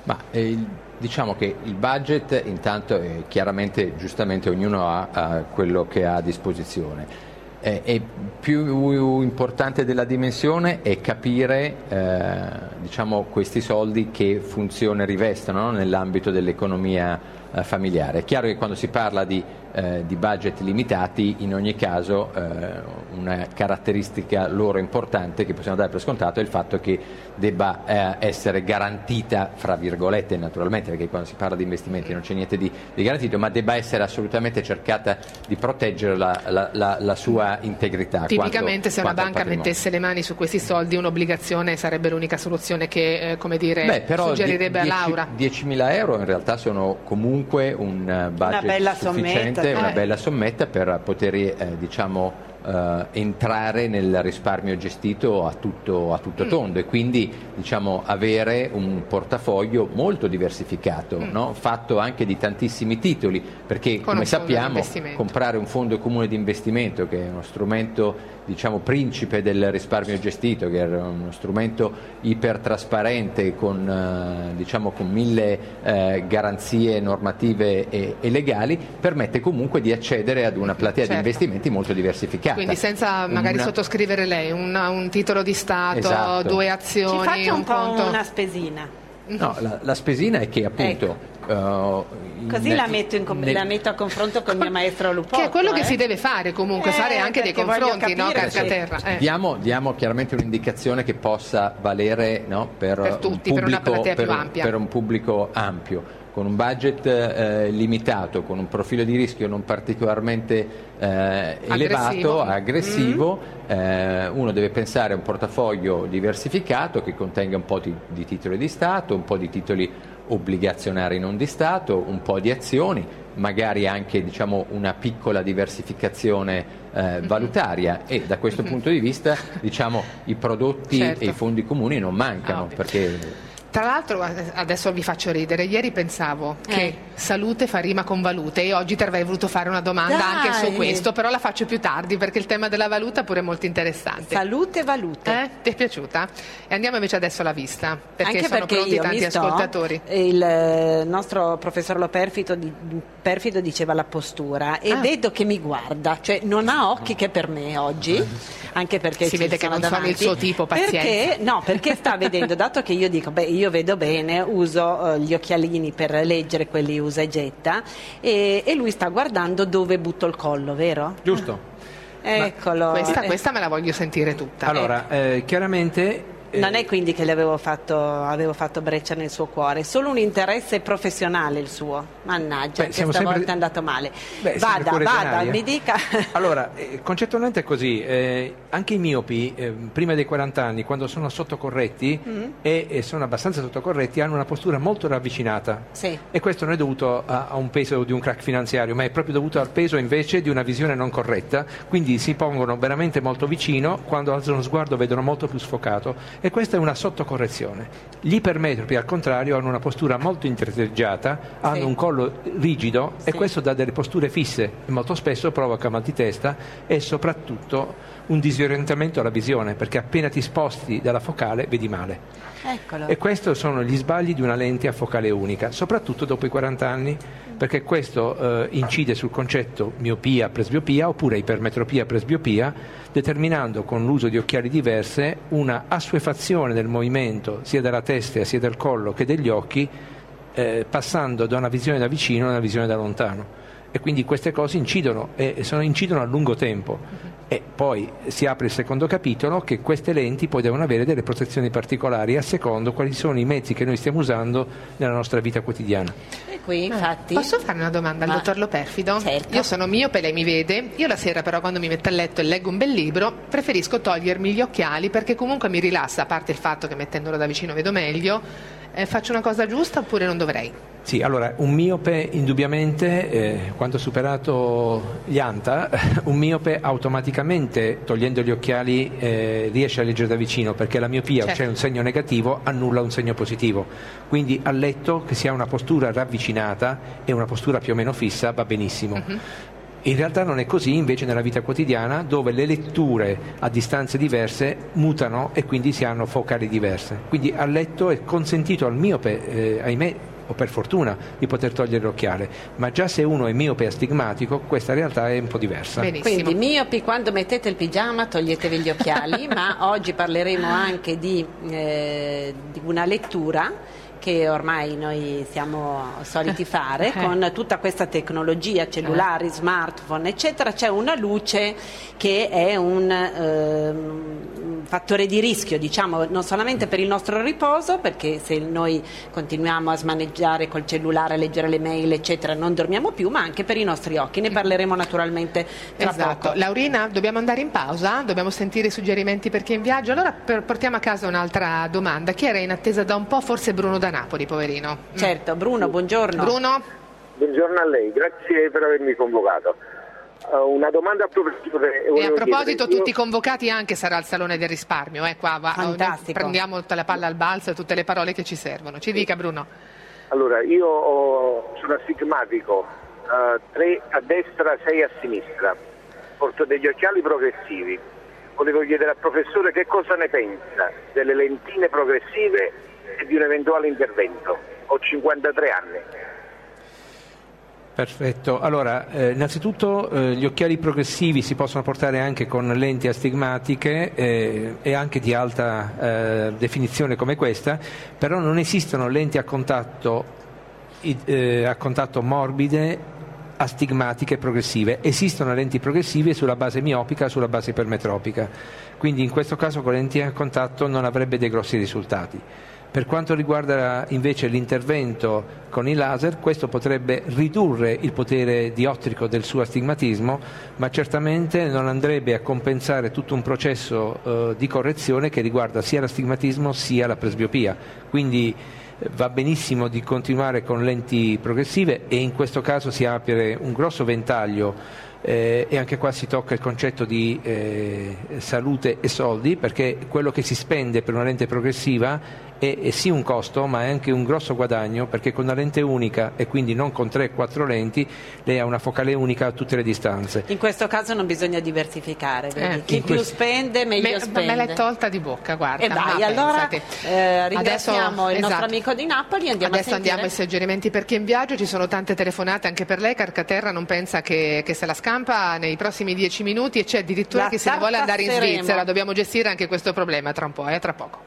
Ma eh, diciamo che il budget intanto eh, chiaramente giustamente ognuno ha, ha quello che ha a disposizione. Eh, e più importante della dimensione è capire eh, diciamo, questi soldi che funzione rivestono, no? Nell'ambito dell'economia eh, familiare. È chiaro che quando si parla di, eh, di budget limitati, in ogni caso eh, una caratteristica loro importante che possiamo dare per scontato è il fatto che debba eh, essere garantita, fra virgolette naturalmente, perché quando si parla di investimenti non c'è niente di, di garantito, ma debba essere assolutamente cercata di proteggere la, la, la, la sua integrità. Tipicamente quanto, se una banca mettesse le mani su questi soldi, un'obbligazione sarebbe l'unica soluzione che eh, come dire, Beh, però suggerirebbe die, a Laura. diecimila euro in realtà sono comunque un budget una bella sufficiente, sommetta, una eh. bella sommetta per poter eh, diciamo Uh, entrare nel risparmio gestito a tutto, a tutto tondo e quindi diciamo avere un portafoglio molto diversificato, mm. no? Fatto anche di tantissimi titoli, perché Con come sappiamo comprare un fondo comune di investimento, che è uno strumento diciamo principe del risparmio gestito, che è uno strumento ipertrasparente con, uh, diciamo, con mille uh, garanzie normative e, e legali, permette comunque di accedere ad una platea certo. di investimenti molto diversificata. Quindi senza magari una... sottoscrivere lei una, un titolo di Stato, esatto. due azioni, ci faccia un, un po' conto... una spesina. No, la, la spesina è che appunto ecco. Uh, Così ne, la, metto in, ne, la metto a confronto con il mio maestro Lupotto. Che è quello eh? che si deve fare comunque, eh, fare anche dei confronti, no? Cascaterra. Eh. Diamo, diamo chiaramente un'indicazione che possa valere, no? per, per tutti, un pubblico, per una platea per, più ampia. Per un pubblico ampio. Con un budget eh, limitato, con un profilo di rischio non particolarmente eh, elevato, aggressivo, mm. eh, uno deve pensare a un portafoglio diversificato che contenga un po' di, di titoli di Stato, un po' di titoli obbligazionari non di Stato, un po' di azioni, magari anche diciamo, una piccola diversificazione eh, valutaria e da questo punto di vista diciamo, i prodotti certo. e i fondi comuni non mancano. Ah, perché tra l'altro, adesso vi faccio ridere, ieri pensavo eh. che salute fa rima con valute e oggi ti avrei voluto fare una domanda Dai. anche su questo, però la faccio più tardi perché il tema della valuta pure è molto interessante. Salute e valute. Eh? Ti è piaciuta? E andiamo invece adesso alla vista, perché anche sono perché pronti io tanti mi sto, ascoltatori. Il nostro professor Lo Perfido, di, Perfido diceva la postura e ah. vedo che mi guarda, cioè non ha occhi che per me oggi, anche perché si ci vede che sono non davanti. sono il suo tipo, pazienza. Perché, no, perché sta vedendo, dato che io dico, beh, io vedo bene, uso uh, gli occhialini per leggere, quelli usa e getta, e, e lui sta guardando dove butto il collo, vero? Giusto. Eccolo. Questa, questa me la voglio sentire tutta. Allora, eh, chiaramente... Non è quindi che le avevo fatto, avevo fatto breccia nel suo cuore, solo un interesse professionale il suo. Mannaggia, Beh, che siamo stavolta sempre... è andato male. Beh, vada, vada, mi dica. Allora, eh, concettualmente è così, eh, anche i miopi eh, prima dei quaranta anni, quando sono sottocorretti mm. e, e sono abbastanza sottocorretti, hanno una postura molto ravvicinata. Sì. E questo non è dovuto a, a un peso di un crack finanziario, ma è proprio dovuto al peso invece di una visione non corretta, quindi si pongono veramente molto vicino, quando alzano lo sguardo vedono molto più sfocato. E questa è una sottocorrezione. Gli ipermetropi, al contrario, hanno una postura molto intrecciata, hanno sì. un collo rigido sì. e questo dà delle posture fisse e molto spesso provoca mal di testa e soprattutto un disorientamento alla visione, perché appena ti sposti dalla focale vedi male. Eccolo. E questi sono gli sbagli di una lente a focale unica, soprattutto dopo i quaranta anni, perché questo eh, incide sul concetto miopia, presbiopia oppure ipermetropia, presbiopia, determinando con l'uso di occhiali diverse una assuefazione del movimento sia della testa sia del collo che degli occhi, eh, passando da una visione da vicino a una visione da lontano. E quindi queste cose incidono e sono, incidono a lungo tempo. E poi si apre il secondo capitolo, che queste lenti poi devono avere delle protezioni particolari a secondo quali sono i mezzi che noi stiamo usando nella nostra vita quotidiana. E qui infatti... Posso fare una domanda al Ma... dottor Lo Perfido? Certo. Io sono miope, lei mi vede, io la sera però quando mi metto a letto e leggo un bel libro preferisco togliermi gli occhiali perché comunque mi rilassa, a parte il fatto che mettendolo da vicino vedo meglio. Eh, faccio una cosa giusta oppure non dovrei? Sì, allora un miope indubbiamente, eh, quando ha superato gli ANTA, un miope automaticamente togliendo gli occhiali eh, riesce a leggere da vicino, perché la miopia, certo. c'è un segno negativo, annulla un segno positivo. Quindi a letto che si ha una postura ravvicinata e una postura più o meno fissa va benissimo. Uh-huh. In realtà non è così invece nella vita quotidiana, dove le letture a distanze diverse mutano e quindi si hanno focali diverse. Quindi a letto è consentito al miope, eh, ahimè, o per fortuna, di poter togliere l'occhiale, ma già se uno è miope astigmatico questa realtà è un po' diversa. Benissimo. Quindi miopi, quando mettete il pigiama toglietevi gli occhiali, ma oggi parleremo anche di, eh, di una lettura che ormai noi siamo soliti fare con tutta questa tecnologia, cellulari, smartphone, eccetera. C'è una luce che è un eh, fattore di rischio, diciamo, non solamente per il nostro riposo, perché se noi continuiamo a smaneggiare col cellulare, a leggere le mail, eccetera, non dormiamo più, ma anche per i nostri occhi. Ne parleremo naturalmente tra esatto. poco. Laurina, dobbiamo andare in pausa? Dobbiamo sentire i suggerimenti per chi è in viaggio? Allora per, portiamo a casa un'altra domanda. Chi era in attesa da un po'? Forse Bruno da Napoli, poverino. Certo, Bruno, buongiorno. Bruno? Buongiorno a lei, grazie per avermi convocato. Uh, una domanda a professore. E a proposito, tutti io... convocati anche sarà al Salone del Risparmio, eh, qua va, fantastico. Prendiamo tutta la palla al balzo e tutte le parole che ci servono. Ci dica, Bruno. Allora, io ho, sono astigmatico, uh, tre a destra, sei a sinistra, porto degli occhiali progressivi. Volevo chiedere al professore che cosa ne pensa delle lentine progressive e di un eventuale intervento. Ho cinquantatré anni. Perfetto, allora eh, innanzitutto eh, gli occhiali progressivi si possono portare anche con lenti astigmatiche eh, e anche di alta eh, definizione come questa, però non esistono lenti a contatto, eh, a contatto morbide, astigmatiche progressive. Esistono lenti progressive sulla base miopica, sulla base ipermetropica, quindi in questo caso con lenti a contatto non avrebbe dei grossi risultati. Per quanto riguarda invece l'intervento con i laser, questo potrebbe ridurre il potere diottrico del suo astigmatismo, ma certamente non andrebbe a compensare tutto un processo eh, di correzione che riguarda sia l'astigmatismo sia la presbiopia. Quindi eh, va benissimo di continuare con lenti progressive e in questo caso si apre un grosso ventaglio. Eh, e anche qua si tocca il concetto di eh, salute e soldi, perché quello che si spende per una lente progressiva è, è sì un costo, ma è anche un grosso guadagno, perché con una lente unica e quindi non con tre quattro lenti lei ha una focale unica a tutte le distanze. In questo caso non bisogna diversificare, vedi? Eh, chi più questo... spende meglio me, spende. Me l'hai tolta di bocca, guarda. E vai, ma allora eh, ringraziamo Adesso, il nostro esatto. amico di Napoli e andiamo Adesso a sentire. andiamo ai suggerimenti per chi è in viaggio, ci sono tante telefonate anche per lei. Carcaterra non pensa che, che se la scampa nei prossimi dieci minuti e c'è addirittura La chi se ne vuole andare in tartasseremo. Svizzera. Dobbiamo gestire anche questo problema tra un po', eh, tra poco.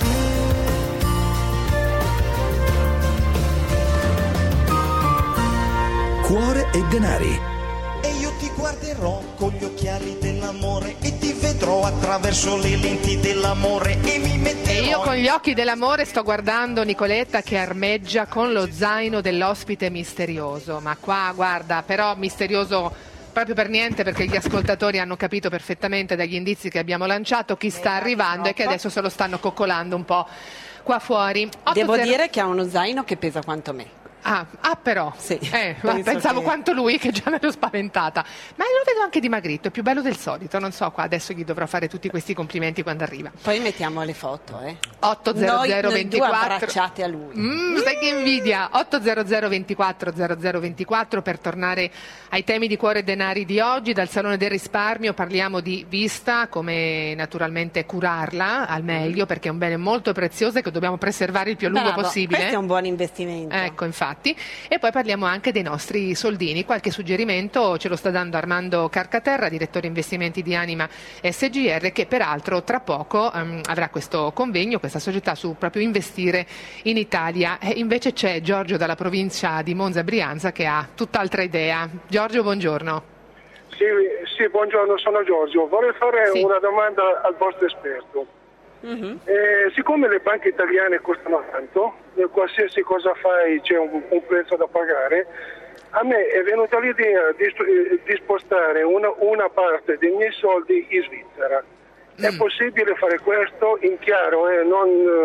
Cuore e denari. E io ti guarderò con gli occhiali dell'amore e ti vedrò attraverso le lenti dell'amore e mi metterò... E io con gli occhi dell'amore sto guardando Nicoletta che armeggia con lo zaino dell'ospite misterioso. Ma qua, guarda, però misterioso proprio per niente, perché gli ascoltatori hanno capito perfettamente dagli indizi che abbiamo lanciato chi sta arrivando e che adesso se lo stanno coccolando un po' qua fuori. Devo dire che ha uno zaino che pesa quanto me. Ah, ah però, sì, eh, pensavo che... quanto lui, che già mi ero spaventata, ma lo vedo anche dimagrito, è più bello del solito, non so, qua adesso gli dovrò fare tutti questi complimenti quando arriva. Poi mettiamo le foto, eh. otto zero zero noi, noi due ventiquattro abbracciate a lui. Mm, sai che invidia. Otto zero zero ventiquattro zero zero ventiquattro per tornare ai temi di Cuore e Denari di oggi. Dal Salone del Risparmio parliamo di vista, come naturalmente curarla al meglio, perché è un bene molto prezioso e che dobbiamo preservare il più a lungo Bravo, possibile. Questo è un buon investimento. Ecco, infatti. E poi parliamo anche dei nostri soldini. Qualche suggerimento ce lo sta dando Armando Carcaterra, direttore investimenti di Anima S G R, che peraltro tra poco um, avrà questo convegno, questa società su proprio investire in Italia. E invece c'è Giorgio dalla provincia di Monza Brianza che ha tutt'altra idea. Giorgio, buongiorno. Sì, sì, buongiorno, sono Giorgio. Vorrei fare sì. una domanda al vostro esperto. Mm-hmm. Eh, siccome le banche italiane costano tanto, eh, qualsiasi cosa fai c'è un, un prezzo da pagare, a me è venuta l'idea di, di spostare una, una parte dei miei soldi in Svizzera. Mm. È possibile fare questo in chiaro, eh, non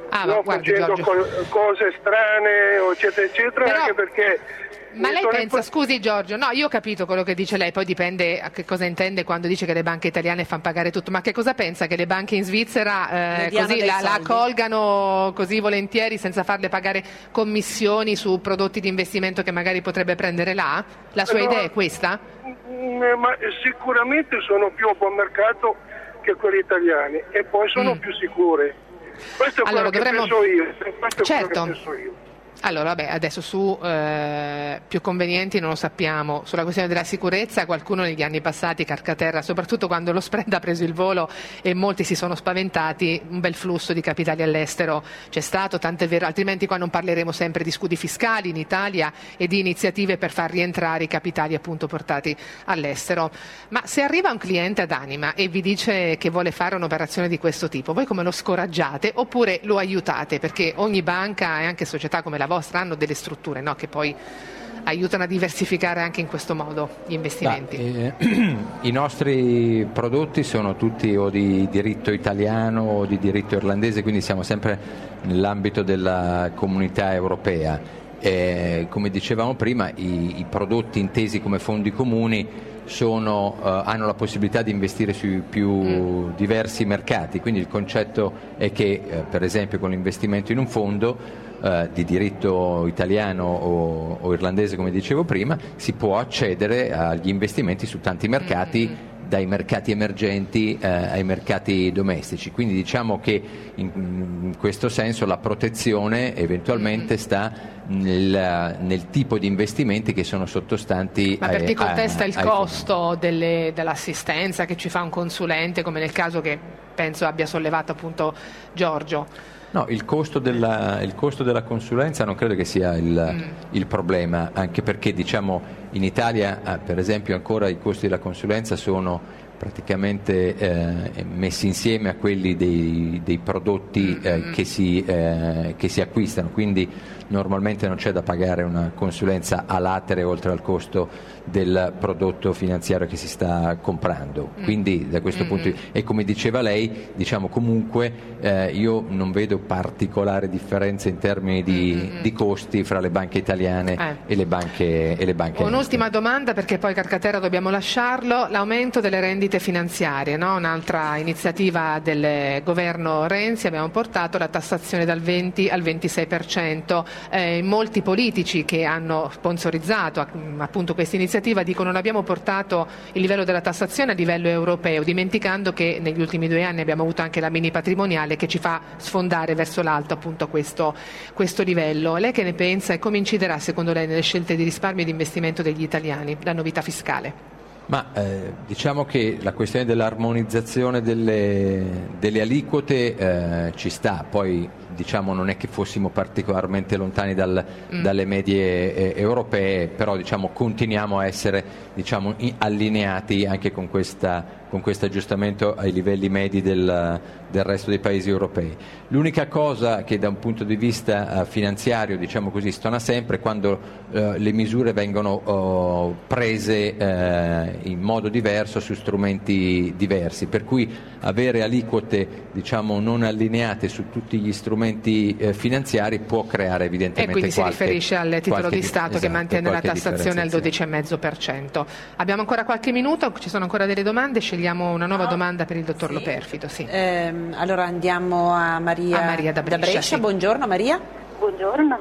Ah, non guardi, facendo co- cose strane, eccetera, eccetera, Però... anche perché... Ma lei pensa, scusi Giorgio, no, io ho capito quello che dice lei, poi dipende a che cosa intende quando dice che le banche italiane fanno pagare tutto, ma che cosa pensa? Che le banche in Svizzera eh, così la, la accolgano così volentieri senza farle pagare commissioni su prodotti di investimento che magari potrebbe prendere là? La sua no, idea è questa? Ma sicuramente sono più a buon mercato che quelli italiani e poi sono mm. più sicure. Questo è allora, quello dovremmo... che penso io. Questo è certo. quello che penso io. Allora, vabbè, adesso su eh, più convenienti non lo sappiamo. Sulla questione della sicurezza, qualcuno negli anni passati, Carcaterra, soprattutto quando lo spread ha preso il volo e molti si sono spaventati, un bel flusso di capitali all'estero c'è stato, tant'è vero, altrimenti qua non parleremo sempre di scudi fiscali in Italia e di iniziative per far rientrare i capitali appunto portati all'estero. Ma se arriva un cliente ad Anima e vi dice che vuole fare un'operazione di questo tipo, voi come lo scoraggiate oppure lo aiutate? Perché ogni banca e anche società come la vostra hanno delle strutture, no? Che poi aiutano a diversificare anche in questo modo gli investimenti. Da, eh, I nostri prodotti sono tutti o di diritto italiano o di diritto irlandese, quindi siamo sempre nell'ambito della comunità europea. Eh, come dicevamo prima, i, i prodotti intesi come fondi comuni sono, uh, hanno la possibilità di investire sui più mm. diversi mercati, quindi il concetto è che uh, per esempio con l'investimento in un fondo Uh, di diritto italiano o, o irlandese, come dicevo prima, si può accedere agli investimenti su tanti mercati, mm-hmm. dai mercati emergenti uh, ai mercati domestici. Quindi diciamo che in, in questo senso la protezione eventualmente mm-hmm. sta nel, nel tipo di investimenti che sono sottostanti. Ma per chi contesta ai, il ai costo delle, dell'assistenza che ci fa un consulente, come nel caso che penso abbia sollevato appunto Giorgio? No, il costo, della, il costo della consulenza non credo che sia il, mm. il problema, anche perché diciamo in Italia ah, per esempio ancora i costi della consulenza sono praticamente eh, messi insieme a quelli dei, dei prodotti eh, che, si, eh, che si acquistano, quindi normalmente non c'è da pagare una consulenza a latere oltre al costo del prodotto finanziario che si sta comprando, quindi da questo mm-hmm. punto di vista, e come diceva lei, diciamo comunque eh, io non vedo particolare differenza in termini di, mm-hmm. di costi fra le banche italiane eh. e le banche, e le banche Un'ultima domanda, perché poi Carcaterra dobbiamo lasciarlo: l'aumento delle rendite finanziarie, no? Un'altra iniziativa del governo Renzi, abbiamo portato la tassazione dal venti al ventisei per cento. Eh, molti politici che hanno sponsorizzato appunto questa iniziativa dicono non abbiamo portato il livello della tassazione a livello europeo, dimenticando che negli ultimi due anni abbiamo avuto anche la mini patrimoniale che ci fa sfondare verso l'alto appunto questo, questo livello. Lei che ne pensa e come inciderà secondo lei nelle scelte di risparmio e di investimento degli italiani la novità fiscale? Ma eh, diciamo che la questione dell'armonizzazione delle, delle aliquote eh, ci sta, poi diciamo non è che fossimo particolarmente lontani dal, mm. dalle medie eh, europee, però diciamo continuiamo a essere diciamo, in, allineati anche con questa con questo aggiustamento ai livelli medi del, del resto dei paesi europei. L'unica cosa che da un punto di vista uh, finanziario, diciamo così, stona sempre quando uh, le misure vengono uh, prese uh, in modo diverso su strumenti diversi, per cui avere aliquote diciamo non allineate su tutti gli strumenti uh, finanziari può creare evidentemente qualche... E quindi qualche, si riferisce al titolo di Stato esatto, che mantiene la tassazione al dodici virgola cinque per cento. Abbiamo ancora qualche minuto, ci sono ancora delle domande, scegliamo una nuova domanda per il dottor sì. Loperfido. Sì. Ehm, allora andiamo a Maria, a Maria da Brescia. Da Brescia. Sì. Buongiorno Maria. Buongiorno.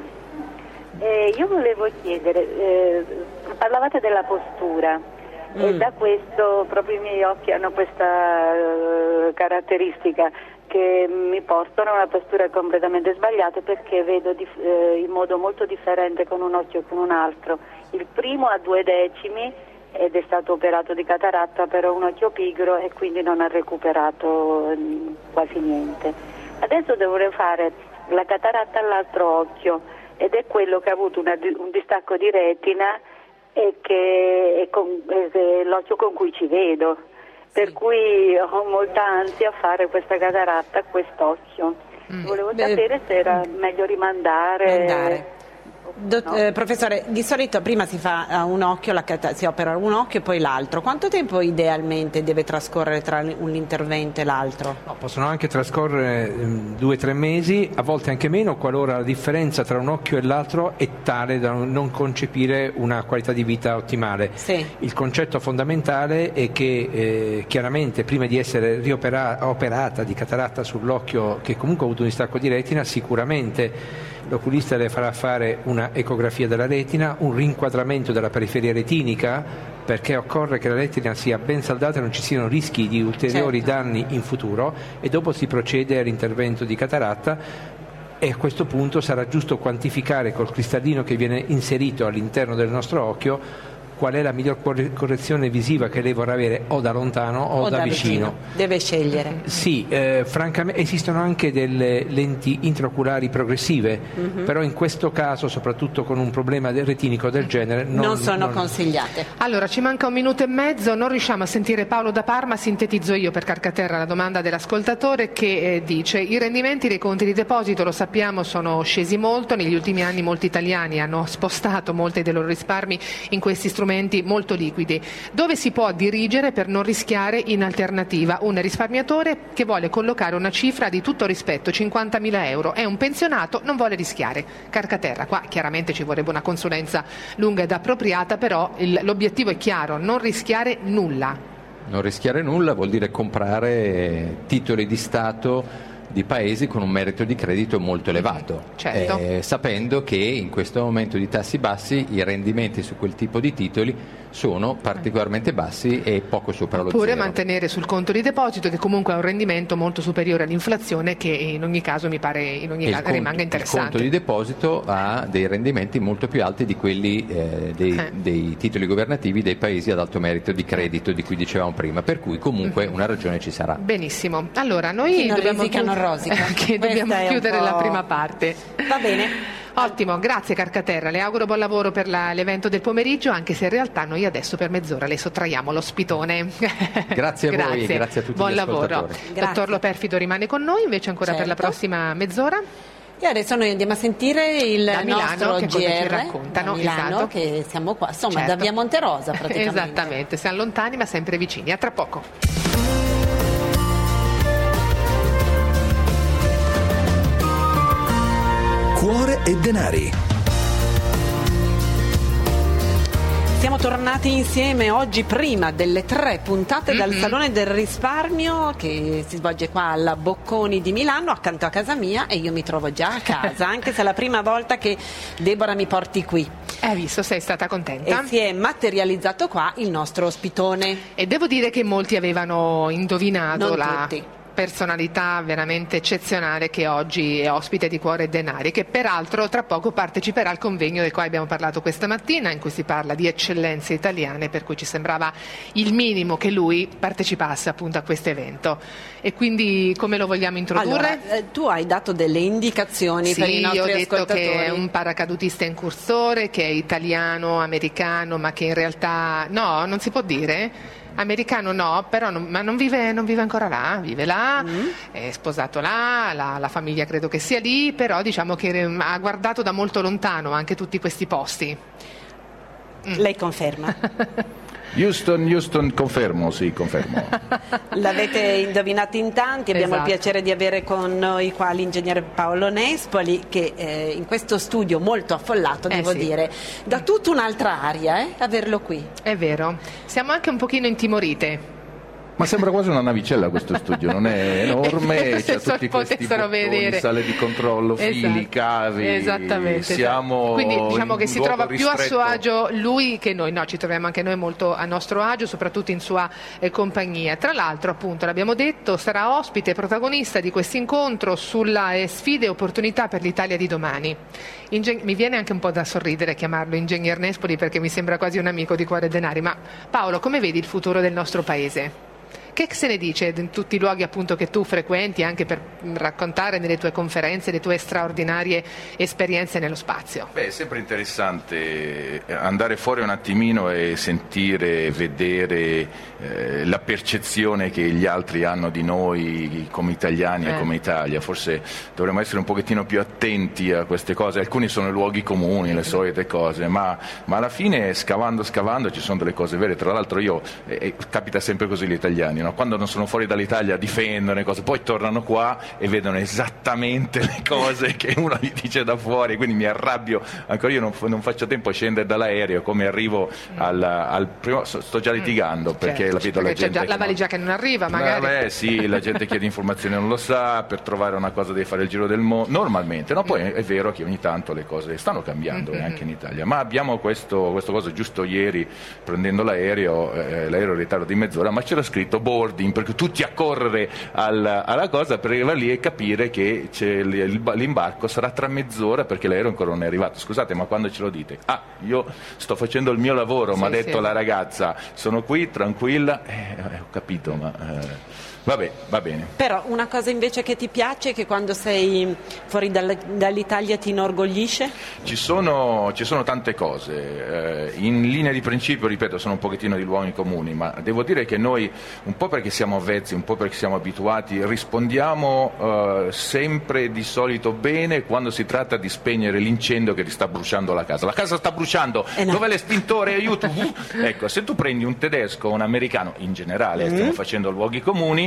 Eh, io volevo chiedere, eh, parlavate della postura mm. e da questo proprio i miei occhi hanno questa uh, caratteristica che mi portano a una postura completamente sbagliata perché vedo di, eh, in modo molto differente con un occhio e con un altro. Il primo ha due decimi ed è stato operato di cataratta, però un occhio pigro e quindi non ha recuperato quasi niente. Adesso devo fare la cataratta all'altro occhio ed è quello che ha avuto una, un distacco di retina e che è, con, è l'occhio con cui ci vedo, per cui ho molta ansia a fare questa cataratta a quest'occhio. Mm. Volevo sapere Beh, se era meglio rimandare. Mandare. Dott- no? eh, professore, di solito prima si fa a un occhio, la cata- si opera un occhio e poi l'altro. Quanto tempo idealmente deve trascorrere tra l- un intervento e l'altro? No, possono anche trascorrere ehm, due o tre mesi, a volte anche meno, qualora la differenza tra un occhio e l'altro è tale da non concepire una qualità di vita ottimale. Sì. Il concetto fondamentale è che eh, chiaramente prima di essere rioperata di cataratta sull'occhio che comunque ha avuto un distacco di retina, sicuramente l'oculista le farà fare una ecografia della retina, un rinquadramento della periferia retinica, perché occorre che la retina sia ben saldata e non ci siano rischi di ulteriori Certo. danni in futuro, e dopo si procede all'intervento di cataratta. E a questo punto sarà giusto quantificare col cristallino che viene inserito all'interno del nostro occhio qual è la miglior corre- correzione visiva che lei vorrà avere o da lontano o, O da, da vicino. vicino. Deve scegliere. Sì, eh, francamente esistono anche delle lenti intraoculari progressive, Mhm. però in questo caso, soprattutto con un problema del retinico del genere, non, Non sono non- consigliate. Allora, ci manca un minuto e mezzo, non riusciamo a sentire Paolo da Parma, sintetizzo io per Carcaterra la domanda dell'ascoltatore che eh, dice: i rendimenti dei conti di deposito, lo sappiamo, sono scesi molto, negli ultimi anni molti italiani hanno spostato molti dei loro risparmi in questi strumenti molto liquidi. Dove si può dirigere per non rischiare in alternativa un risparmiatore che vuole collocare una cifra di tutto rispetto, cinquantamila euro, è un pensionato, non vuole rischiare? Carcaterra, qua chiaramente ci vorrebbe una consulenza lunga ed appropriata, però il- l'obiettivo è chiaro, non rischiare nulla. Non rischiare nulla vuol dire comprare titoli di Stato di paesi con un merito di credito molto elevato, Certo. eh, sapendo che in questo momento di tassi bassi i rendimenti su quel tipo di titoli sono particolarmente bassi e poco sopra lo Oppure zero. mantenere sul conto di deposito, che comunque ha un rendimento molto superiore all'inflazione, che in ogni caso mi pare in ogni E il caso conto- rimanga Il interessante. conto di deposito ha dei rendimenti molto più alti di quelli eh, dei, Eh. dei titoli governativi dei paesi ad alto merito di credito di cui dicevamo prima, per cui comunque una ragione ci sarà. Benissimo, allora noi Chi non dobbiamo, risica non rosica. che Questa dobbiamo è un chiudere po'- la prima parte. Va bene. Ottimo, grazie Carcaterra, le auguro buon lavoro per la- l'evento del pomeriggio, anche se in realtà noi adesso per mezz'ora le sottraiamo l'ospitone. Grazie a voi, grazie a tutti buon gli lavoro. ascoltatori. Grazie. Dottor Lo Perfido rimane con noi invece ancora per la Certo. prossima mezz'ora. E adesso noi andiamo a sentire il Da Milano, nostro che cosa G ci R raccontano, da Milano, esatto. che siamo qua, insomma, Certo. da via Monterosa praticamente. Esattamente, siamo lontani ma sempre vicini. A tra poco. Cuore e denari. Siamo tornati insieme oggi prima delle tre puntate dal Salone del Risparmio che si svolge qua alla Bocconi di Milano, accanto a casa mia, e io mi trovo già a casa, anche se è la prima volta che Deborah mi porti qui. Hai visto, sei stata contenta? E si è materializzato qua il nostro ospitone. E devo dire che molti avevano indovinato Non la tutti. personalità veramente eccezionale che oggi è ospite di Cuore e Denari, che peraltro tra poco parteciperà al convegno del quale abbiamo parlato questa mattina, in cui si parla di eccellenze italiane, per cui ci sembrava il minimo che lui partecipasse appunto a questo evento. E quindi come lo vogliamo introdurre? Allora, eh, tu hai dato delle indicazioni Sì, per i nostri io ho detto ascoltatori. che è un paracadutista incursore, che è italiano, americano, ma che in realtà no, non si può dire. Americano no, però non, ma non vive, non vive ancora là, vive là, Mm. è sposato là, la, la famiglia credo che sia lì, però diciamo che eh, ha guardato da molto lontano anche tutti questi posti. Lei conferma? Houston, Houston, confermo, sì, confermo. L'avete indovinato in tanti, abbiamo Esatto. il piacere di avere con noi qua l'ingegnere Paolo Nespoli che eh, in questo studio molto affollato, Eh devo sì. dire, da tutta un'altra aria, eh, averlo qui. È vero, siamo anche un pochino intimorite. Ma sembra quasi una navicella questo studio, non è enorme, Se c'ha tutti questi potessero bottoni, vedere. sale di controllo, fili, Esatto. cavi. Esattamente. Siamo Quindi diciamo in che un si luogo trova più a ristretto. suo agio lui che noi, no, ci troviamo anche noi molto a nostro agio, soprattutto in sua eh, compagnia. Tra l'altro, appunto, l'abbiamo detto, sarà ospite e protagonista di questo incontro sulla eh, sfide e opportunità per l'Italia di domani. Ingen- mi viene anche un po' da sorridere chiamarlo Ingegner Nespoli perché mi sembra quasi un amico di Cuore e Denari, ma Paolo, come vedi il futuro del nostro paese? Che se ne dice in tutti i luoghi appunto che tu frequenti, anche per raccontare nelle tue conferenze le tue straordinarie esperienze nello spazio? Beh, è sempre interessante andare fuori un attimino e sentire, vedere eh, la percezione che gli altri hanno di noi come italiani eh. e come Italia. Forse dovremmo essere un pochettino più attenti a queste cose. Alcuni sono luoghi comuni, le solite cose, ma, ma alla fine scavando scavando ci sono delle cose vere. Tra l'altro io, eh, capita sempre così gli italiani, no? Quando non sono fuori dall'Italia difendono le cose, poi tornano qua e vedono esattamente le cose che uno gli dice da fuori, quindi mi arrabbio. Ancora io non, non faccio tempo a scendere dall'aereo, come arrivo al, al primo, sto già litigando perché la vedo la perché gente c'è già la valigia che non arriva magari. Beh, sì, la gente chiede informazioni e non lo sa, per trovare una cosa deve fare il giro del mondo normalmente, no? Poi è vero che ogni tanto le cose stanno cambiando mm-hmm. anche in Italia, ma abbiamo questo, questo cosa giusto ieri prendendo l'aereo, eh, l'aereo in ritardo di mezz'ora, ma c'era scritto boarding, perché tutti a correre al, alla cosa per arrivare lì e capire che c'è l'imbarco sarà tra mezz'ora perché l'aereo ancora non è arrivato. Scusate, ma quando ce lo dite? Ah, io sto facendo il mio lavoro, sì, mi ha detto sì. la ragazza, sono qui tranquilla, eh, ho capito, ma eh, vabbè, va bene. Però una cosa invece che ti piace è che quando sei fuori dal, dall'Italia ti inorgoglisce? Ci sono, ci sono tante cose, eh, in linea di principio, ripeto, sono un pochettino di luoghi comuni, ma devo dire che noi, un po' perché siamo avvezzi, un po' perché siamo abituati, rispondiamo eh, sempre di solito bene quando si tratta di spegnere l'incendio che ti sta bruciando la casa. La casa sta bruciando, eh no. Dov'è l'estintore? Aiuto! Uh. Ecco, se tu prendi un tedesco o un americano, in generale, mm. stiamo facendo luoghi comuni,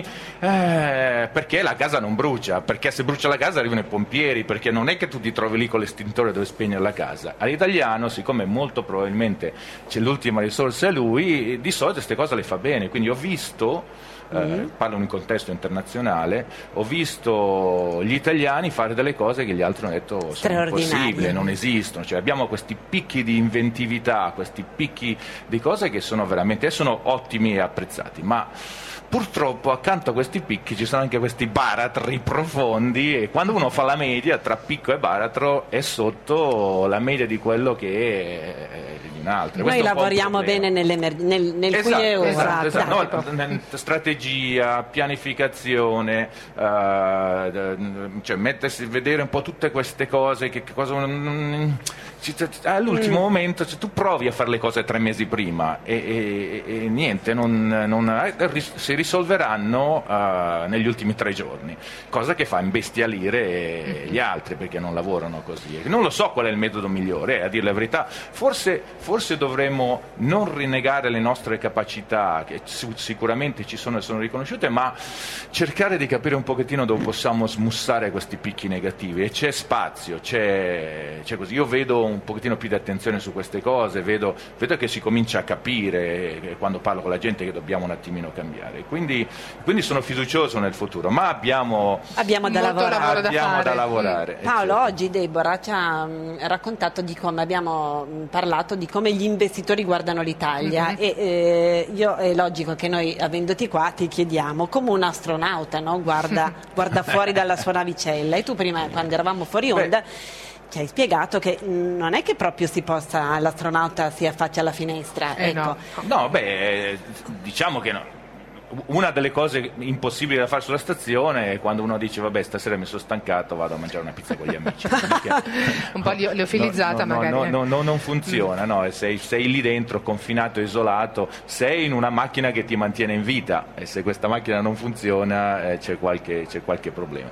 Eh, perché la casa non brucia, perché se brucia la casa arrivano i pompieri, perché non è che tu ti trovi lì con l'estintore dove spegnere la casa. All'italiano, siccome molto probabilmente c'è l'ultima risorsa a lui, di solito queste cose le fa bene, quindi ho visto Eh, mm. parlo in un contesto internazionale, ho visto gli italiani fare delle cose che gli altri hanno detto sono impossibili, non esistono, cioè abbiamo questi picchi di inventività, questi picchi di cose che sono veramente sono ottimi e apprezzati, ma purtroppo accanto a questi picchi ci sono anche questi baratri profondi e quando uno fa la media tra picco e baratro è sotto la media di quello che è di un altro. Noi lavoriamo bene nel, nel esatto, qui e ora. Esatto, esatto. No, strategia, pianificazione, uh, cioè mettersi a vedere un po' tutte queste cose che, che cosa all'ultimo mm. momento, cioè, tu provi a fare le cose tre mesi prima e, e, e niente, non, non, si risolveranno uh, negli ultimi tre giorni, cosa che fa imbestialire gli altri perché non lavorano così. Non lo so qual è il metodo migliore, eh, a dire la verità. Forse, forse dovremmo non rinnegare le nostre capacità, che sicuramente ci sono e sono riconosciute, ma cercare di capire un pochettino dove possiamo smussare questi picchi negativi, e c'è spazio, c'è, c'è così. Io vedo un pochettino più di attenzione su queste cose, vedo, vedo che si comincia a capire quando parlo con la gente che dobbiamo un attimino cambiare, quindi, quindi sono fiducioso nel futuro, ma abbiamo, abbiamo da lavorare, da abbiamo da lavorare. Paolo, eccetera. Oggi Deborah ci ha mh, raccontato di come abbiamo mh, parlato di come gli investitori guardano l'Italia, mm-hmm. e eh, io è logico che noi, avendoti qua, ti chiediamo come un astronauta, no? guarda, guarda fuori dalla sua navicella, e tu prima, quando eravamo fuori onda, Beh. ci hai spiegato che non è che proprio si possa, l'astronauta si affaccia alla finestra. Eh ecco. no. no, beh, diciamo che no. Una delle cose impossibili da fare sulla stazione è quando uno dice vabbè, stasera mi sono stancato, vado a mangiare una pizza con gli amici. Un po' liofilizzata no, no, magari. No, no, no, non funziona, no. sei, sei lì dentro, confinato, isolato, sei in una macchina che ti mantiene in vita, e se questa macchina non funziona eh, c'è, qualche, c'è qualche problema.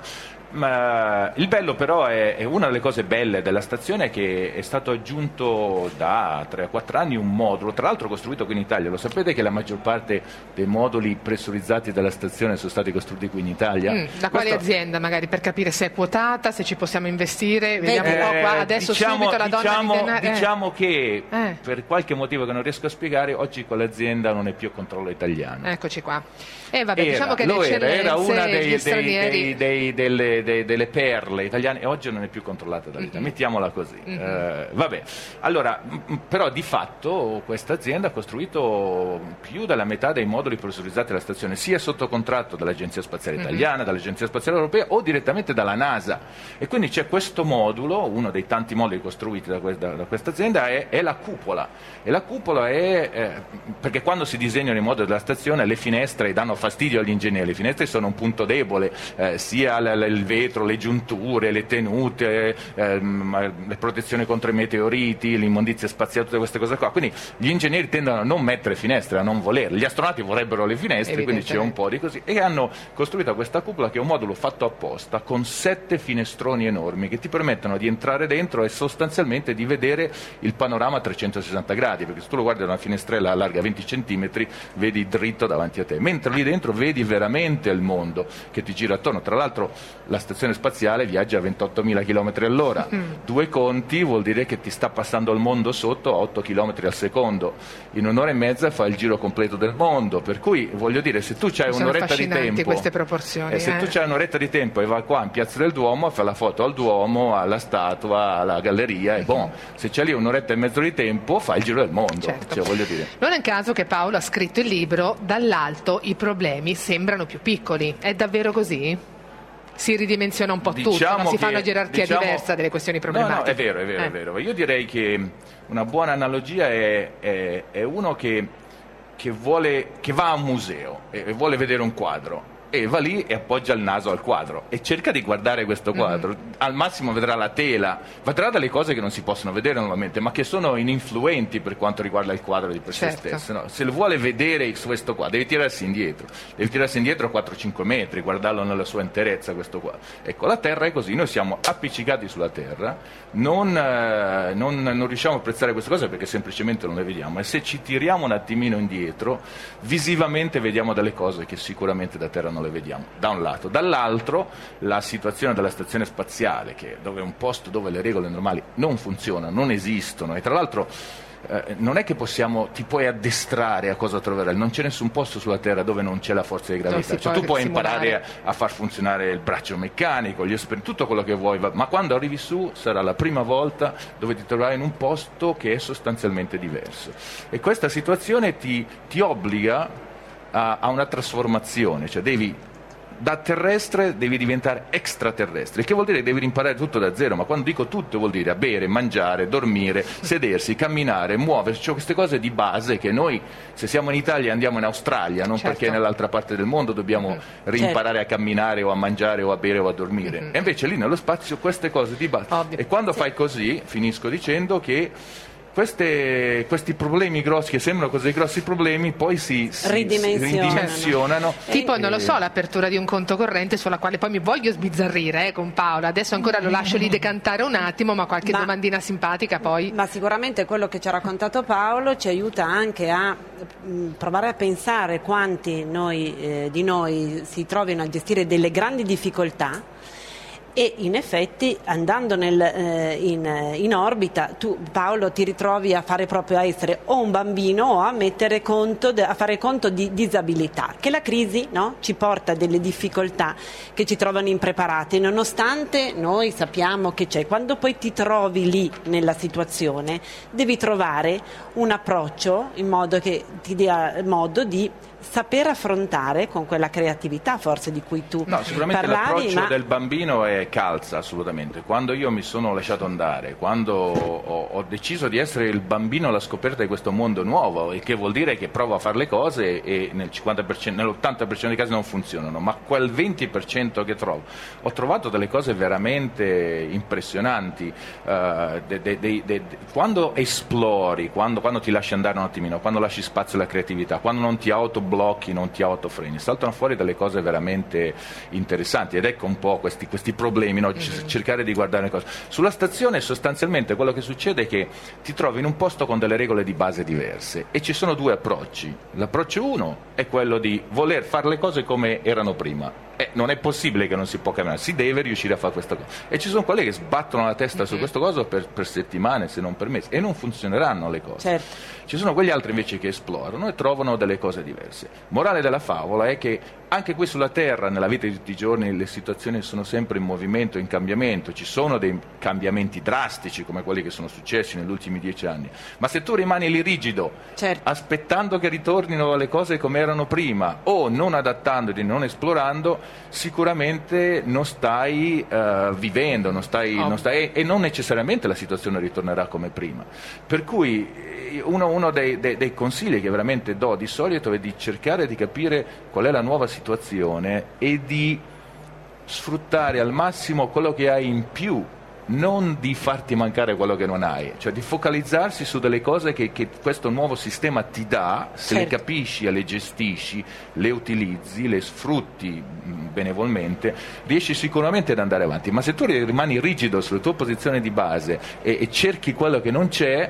Ma il bello però è, è una delle cose belle della stazione, che è stato aggiunto da tre a quattro anni un modulo, tra l'altro costruito qui in Italia. Lo sapete che la maggior parte dei moduli pressurizzati della stazione sono stati costruiti qui in Italia? Mm, da quale Questo... azienda magari, per capire se è quotata, se ci possiamo investire? Vediamo un po' qua adesso diciamo, subito la donna diciamo, di denaro. Diciamo eh. che eh. per qualche motivo che non riesco a spiegare, oggi quell'azienda non è più a controllo italiano. Eccoci qua. E eh, vabbè, era, diciamo che lo le era, era una dei, dei, dei, dei, dei, delle, de, delle perle italiane, e oggi non è più controllata dall'Italia, mm-hmm. mettiamola così. Mm-hmm. Eh, vabbè, allora, m- però di fatto questa azienda ha costruito più della metà dei moduli pressurizzati della stazione, sia sotto contratto dall'Agenzia Spaziale Italiana, mm-hmm. dall'Agenzia Spaziale Europea o direttamente dalla NASA. E quindi c'è questo modulo, uno dei tanti moduli costruiti da questa, da questa azienda, è, è la cupola. E la cupola è, eh, perché quando si disegnano i moduli della stazione, le finestre danno fastidio agli ingegneri, le finestre sono un punto debole, eh, sia l- l- il vetro, le giunture, le tenute, ehm, le protezioni contro i meteoriti, l'immondizia spaziale, tutte queste cose qua. Quindi gli ingegneri tendono a non mettere finestre, a non volerle. Gli astronauti vorrebbero le finestre, quindi c'è un po' di così. E hanno costruito questa cupola, che è un modulo fatto apposta, con sette finestroni enormi che ti permettono di entrare dentro e sostanzialmente di vedere il panorama a trecentosessanta gradi, perché se tu lo guardi da una finestrella larga venti centimetri, vedi dritto davanti a te, mentre lì dentro vedi veramente il mondo che ti gira attorno. Tra l'altro la stazione spaziale viaggia a ventottomila chilometri all'ora, mm. due conti vuol dire che ti sta passando il mondo sotto a otto chilometri al secondo, in un'ora e mezza fa il giro completo del mondo, per cui voglio dire, se tu c'hai sono un'oretta di tempo, queste proporzioni, eh, se eh. tu c'hai un'oretta di tempo e vai qua in Piazza del Duomo, fai la foto al Duomo, alla statua, alla galleria, e bon, se c'è lì un'oretta e mezzo di tempo fai il giro del mondo, certo. cioè, voglio dire. Non è un caso che Paolo ha scritto il libro Dall'alto i problemi sembrano più piccoli, è davvero così? Si ridimensiona un po' Diciamo tutto, no? Si che, fa una gerarchia diciamo, diversa delle questioni problematiche. No, no, è vero, è vero, eh. è vero. Io direi che una buona analogia è, è, è uno che, che, vuole, che va a un museo e vuole vedere un quadro, e va lì e appoggia il naso al quadro e cerca di guardare questo quadro. Mm-hmm. Al massimo vedrà la tela, vedrà delle cose che non si possono vedere normalmente, ma che sono ininfluenti per quanto riguarda il quadro di per certo. sé stesso. No? Se lo vuole vedere questo quadro, deve tirarsi indietro, deve tirarsi indietro a quattro cinque metri, guardarlo nella sua interezza questo quadro. Ecco, la Terra è così, noi siamo appiccicati sulla Terra, non, eh, non, non riusciamo a apprezzare queste cose perché semplicemente non le vediamo, e se ci tiriamo un attimino indietro, visivamente vediamo delle cose che sicuramente da Terra non le vediamo, da un lato. Dall'altro la situazione della stazione spaziale, che dove è un posto dove le regole normali non funzionano, non esistono, e tra l'altro eh, non è che possiamo, ti puoi addestrare a cosa troverai, non c'è nessun posto sulla Terra dove non c'è la forza di gravità, cioè, tu puoi simulare. imparare a, a far funzionare il braccio meccanico, gli esper- tutto quello che vuoi, ma quando arrivi su sarà la prima volta dove ti troverai in un posto che è sostanzialmente diverso, e questa situazione ti, ti obbliga a, a una trasformazione, cioè devi da terrestre devi diventare extraterrestre, il che vuol dire che devi imparare tutto da zero, ma quando dico tutto vuol dire bere, mangiare, dormire, sedersi, camminare, muoversi, cioè queste cose di base che noi, se siamo in Italia, andiamo in Australia, non certo. perché nell'altra parte del mondo dobbiamo mm-hmm. rimparare certo. a camminare o a mangiare o a bere o a dormire, mm-hmm. e invece lì nello spazio queste cose di base. Ovvio. E quando sì. fai così, finisco dicendo che Queste, questi problemi grossi, che sembrano così grossi problemi, poi si, si ridimensionano, ridimensionano. Tipo, non lo so, l'apertura di un conto corrente sulla quale poi mi voglio sbizzarrire eh, con Paola, adesso ancora lo lascio lì decantare un attimo, ma qualche ma, domandina simpatica poi. Ma sicuramente quello che ci ha raccontato Paolo ci aiuta anche a mh, provare a pensare quanti noi, eh, di noi si trovino a gestire delle grandi difficoltà. E in effetti andando nel, eh, in, in orbita tu, Paolo, ti ritrovi a fare proprio a essere o un bambino o a mettere conto de, a fare conto di disabilità, che la crisi, no, ci porta a delle difficoltà che ci trovano impreparati, nonostante noi sappiamo che c'è. Quando poi ti trovi lì nella situazione devi trovare un approccio in modo che ti dia modo di saper affrontare con quella creatività forse di cui tu no, sicuramente parlavi, l'approccio ma... del bambino è calza assolutamente. Quando io mi sono lasciato andare, quando ho, ho deciso di essere il bambino alla scoperta di questo mondo nuovo, il che vuol dire che provo a fare le cose e nel cinquanta per cento, nell'ottanta per cento dei casi non funzionano, ma quel venti per cento che trovo, ho trovato delle cose veramente impressionanti. Uh, de, de, de, de, de, quando esplori, quando, quando ti lasci andare un attimino, quando lasci spazio alla creatività, quando non ti autoblocchi, blocchi, non ti autofreni, saltano fuori delle cose veramente interessanti, ed ecco un po' questi, questi problemi, no? C- cercare di guardare le cose. Sulla stazione sostanzialmente quello che succede è che ti trovi in un posto con delle regole di base diverse e ci sono due approcci. L'approccio uno è quello di voler fare le cose come erano prima, Eh, non è possibile che non si può camminare, si deve riuscire a fare questa cosa. E ci sono quelli che sbattono la testa mm-hmm. su questo coso per, per settimane, se non per mesi, e non funzioneranno le cose. Certo. Ci sono quegli altri invece che esplorano e trovano delle cose diverse. Morale della favola è che anche qui sulla Terra, nella vita di tutti i giorni, le situazioni sono sempre in movimento, in cambiamento, ci sono dei cambiamenti drastici come quelli che sono successi negli ultimi dieci anni, ma se tu rimani lì rigido, certo. aspettando che ritornino le cose come erano prima o non adattandoti, non esplorando, sicuramente non stai uh, vivendo, non stai, oh. non stai, e non necessariamente la situazione ritornerà come prima. Per cui uno, uno dei, dei, dei consigli che veramente do di solito è di cercare di capire qual è la nuova situazione e di sfruttare al massimo quello che hai in più, non di farti mancare quello che non hai, cioè di focalizzarsi su delle cose che, che questo nuovo sistema ti dà, se certo. le capisci e le gestisci, le utilizzi, le sfrutti benevolmente, riesci sicuramente ad andare avanti. Ma se tu rimani rigido sulla tua posizione di base e, e cerchi quello che non c'è,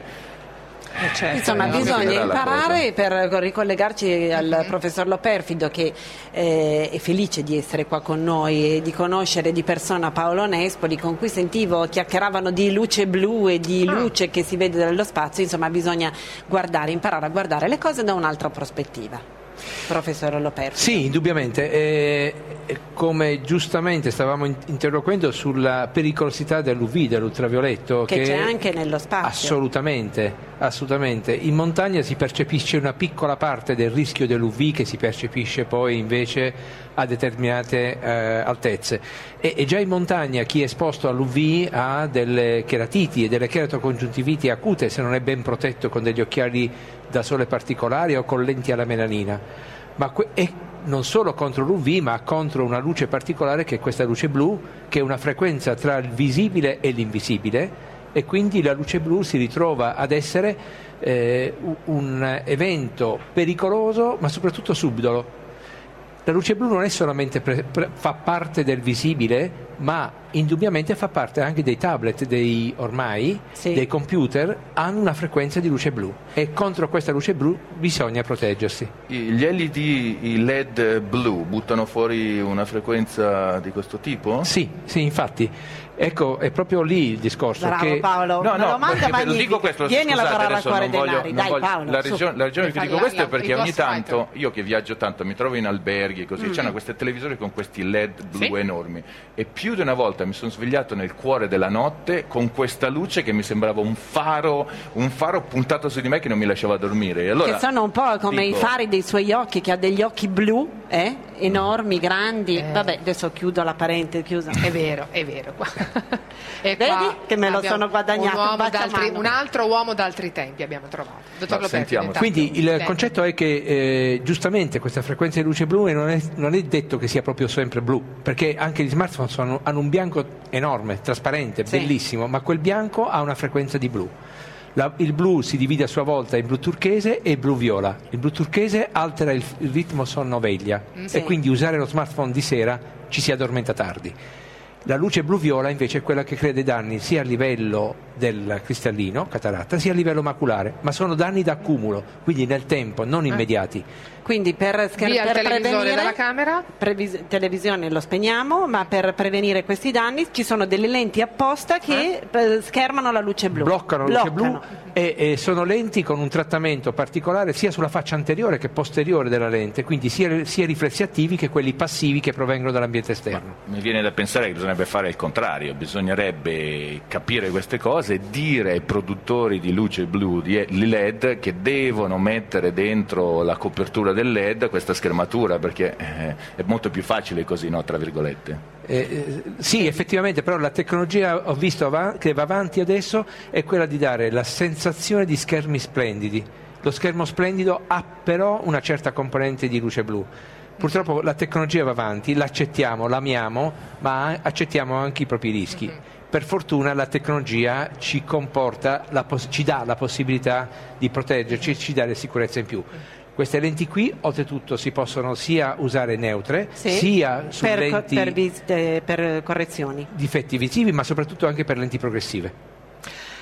Eh certo, insomma, bisogna imparare, per ricollegarci al professor Loperfido, che eh, è felice di essere qua con noi e di conoscere di persona Paolo Nespoli, con cui sentivo chiacchieravano di luce blu e di luce che si vede dallo spazio. Insomma, bisogna guardare, imparare a guardare le cose da un'altra prospettiva. Professor Loperfido. Sì, indubbiamente. Eh, come giustamente stavamo interloquendo sulla pericolosità dell'U V, dell'ultravioletto, che, che c'è anche nello spazio. Assolutamente, assolutamente. In montagna si percepisce una piccola parte del rischio dell'U V, che si percepisce poi invece a determinate eh, altezze. E, e già in montagna chi è esposto all'U V ha delle cheratiti e delle keratocongiuntiviti acute se non è ben protetto con degli occhiali da sole particolari o con lenti alla melanina. Ma que- e non solo contro l'U V, ma contro una luce particolare, che è questa luce blu, che è una frequenza tra il visibile e l'invisibile, e quindi la luce blu si ritrova ad essere eh, un evento pericoloso, ma soprattutto subdolo. La luce blu non è solamente pre- pre- fa parte del visibile, ma indubbiamente fa parte anche dei tablet, dei ormai, sì. dei computer, hanno una frequenza di luce blu, e contro questa luce blu bisogna proteggersi. Gli L E D, i L E D blu, buttano fuori una frequenza di questo tipo? Sì, sì, infatti. Ecco, è proprio lì il discorso. Bravo che... Paolo, no, no, domanda perché lo dico questo, vieni scusate, a lavorare al cuore dei voglio, mari, dai voglio, Paolo. La ragione, la ragione che ti dico questo è perché ogni tanto, fighter. io che viaggio tanto, mi trovo in alberghi e così, mm. c'hanno questi televisori con questi L E D blu sì? enormi, e più di una volta mi sono svegliato nel cuore della notte con questa luce che mi sembrava un faro, un faro puntato su di me che non mi lasciava dormire. E allora, che sono un po' come dico, i fari dei suoi occhi, che ha degli occhi blu, eh? enormi, grandi. Eh. Vabbè, adesso chiudo la parentesi, chiusa. È vero, è vero. E vedi che me lo sono guadagnato. Un, d'altri, un altro uomo d'altri tempi abbiamo trovato. Dottor no, Loperfido, quindi il concetto è che eh, giustamente questa frequenza di luce blu non è, non è detto che sia proprio sempre blu, perché anche gli smartphone sono, hanno un bianco enorme, trasparente, sì. bellissimo, ma quel bianco ha una frequenza di blu. La, il blu si divide a sua volta in blu turchese e blu viola. Il blu turchese altera il, il ritmo sonno-veglia, sì. e quindi usare lo smartphone di sera ci si addormenta tardi. La luce blu-viola invece è quella che crea dei danni sia a livello del cristallino, cataratta, sia a livello maculare, ma sono danni d'accumulo, quindi nel tempo, non immediati. Quindi per, scher- Via per il televisore prevenire dalla camera, previs- televisione lo spegniamo, ma per prevenire questi danni ci sono delle lenti apposta che eh? schermano la luce blu. Bloccano la luce blu e, e sono lenti con un trattamento particolare sia sulla faccia anteriore che posteriore della lente, quindi sia, sia riflessi attivi che quelli passivi che provengono dall'ambiente esterno. Ma mi viene da pensare che bisognerebbe fare il contrario, bisognerebbe capire queste cose e dire ai produttori di luce blu, di L E D, che devono mettere dentro la copertura del L E D questa schermatura, perché eh, è molto più facile così, no, tra virgolette. Eh, sì, effettivamente, però la tecnologia, ho visto av- che va avanti adesso, è quella di dare la sensazione di schermi splendidi. Lo schermo splendido ha però una certa componente di luce blu. Purtroppo la tecnologia va avanti, l'accettiamo, l'amiamo, ma accettiamo anche i propri rischi. Per fortuna la tecnologia ci comporta, la pos- ci dà la possibilità di proteggerci, ci dà le sicurezze in più. Queste lenti qui oltretutto si possono sia usare neutre, sì, sia su per, lenti per, vis- per correzioni, difetti visivi, ma soprattutto anche per lenti progressive.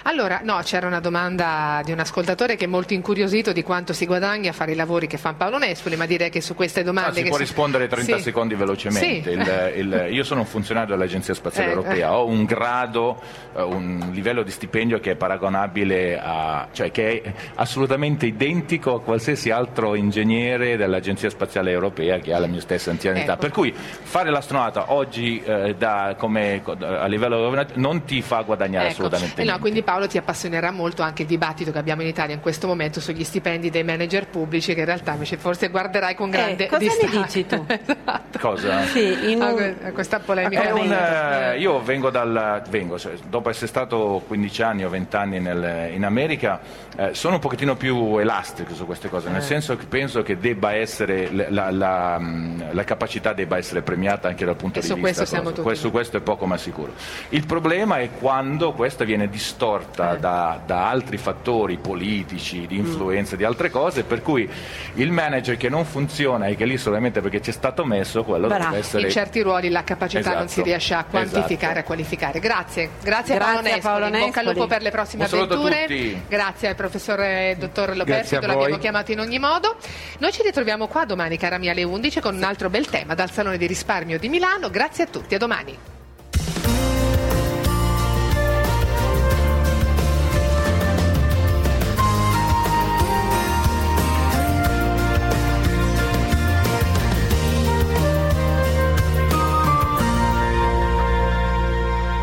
Allora, no, c'era una domanda di un ascoltatore che è molto incuriosito di quanto si guadagna a fare i lavori che fa Paolo Nespoli, ma direi che su queste domande... Ah, si che può si... rispondere trenta sì. secondi velocemente. Sì. Il, il, io sono un funzionario dell'Agenzia Spaziale Eh, Europea, eh. ho un grado, eh, un livello di stipendio che è paragonabile a, cioè che è assolutamente identico a qualsiasi altro ingegnere dell'Agenzia Spaziale Europea che ha la mia stessa anzianità. Ecco. Per cui fare l'astronauta oggi eh, da, come, a livello governativo non ti fa guadagnare Ecco. assolutamente Eh no, niente. quindi Paolo ti appassionerà molto anche il dibattito che abbiamo in Italia in questo momento sugli stipendi dei manager pubblici, che in realtà invece forse guarderai con grande Eh, cosa distacco. ne dici tu? Cosa? Sì, in Ah, un... que- questa polemica. È un, Eh. eh, io vengo dal vengo, cioè, dopo essere stato quindici anni o venti anni nel, in America, eh, sono un pochettino più elastico su queste cose, nel Eh. senso che penso che debba essere la, la, la capacità debba essere premiata anche dal punto E di su vista questo siamo cosa. tutti Que- su questo è poco ma sicuro. Il problema è quando questa viene distorta Eh. da, da altri fattori politici, di influenza, di altre cose, per cui il manager che non funziona e che è lì solamente perché c'è stato messo, quello Bravo. deve essere... In certi ruoli la capacità non si Esatto. riesce a quantificare, Esatto. a qualificare. Grazie, grazie a Grazie Paolo a Nespoli. Paolo In bocca al Nespoli. lupo per le prossime Un saluto a avventure. tutti. Grazie al professore dottor Grazie Loperfido, a l'abbiamo voi. chiamato in ogni modo. Noi ci ritroviamo qua domani, cara mia, alle undici con un altro bel tema dal Salone di Risparmio di Milano. Grazie a tutti, a domani.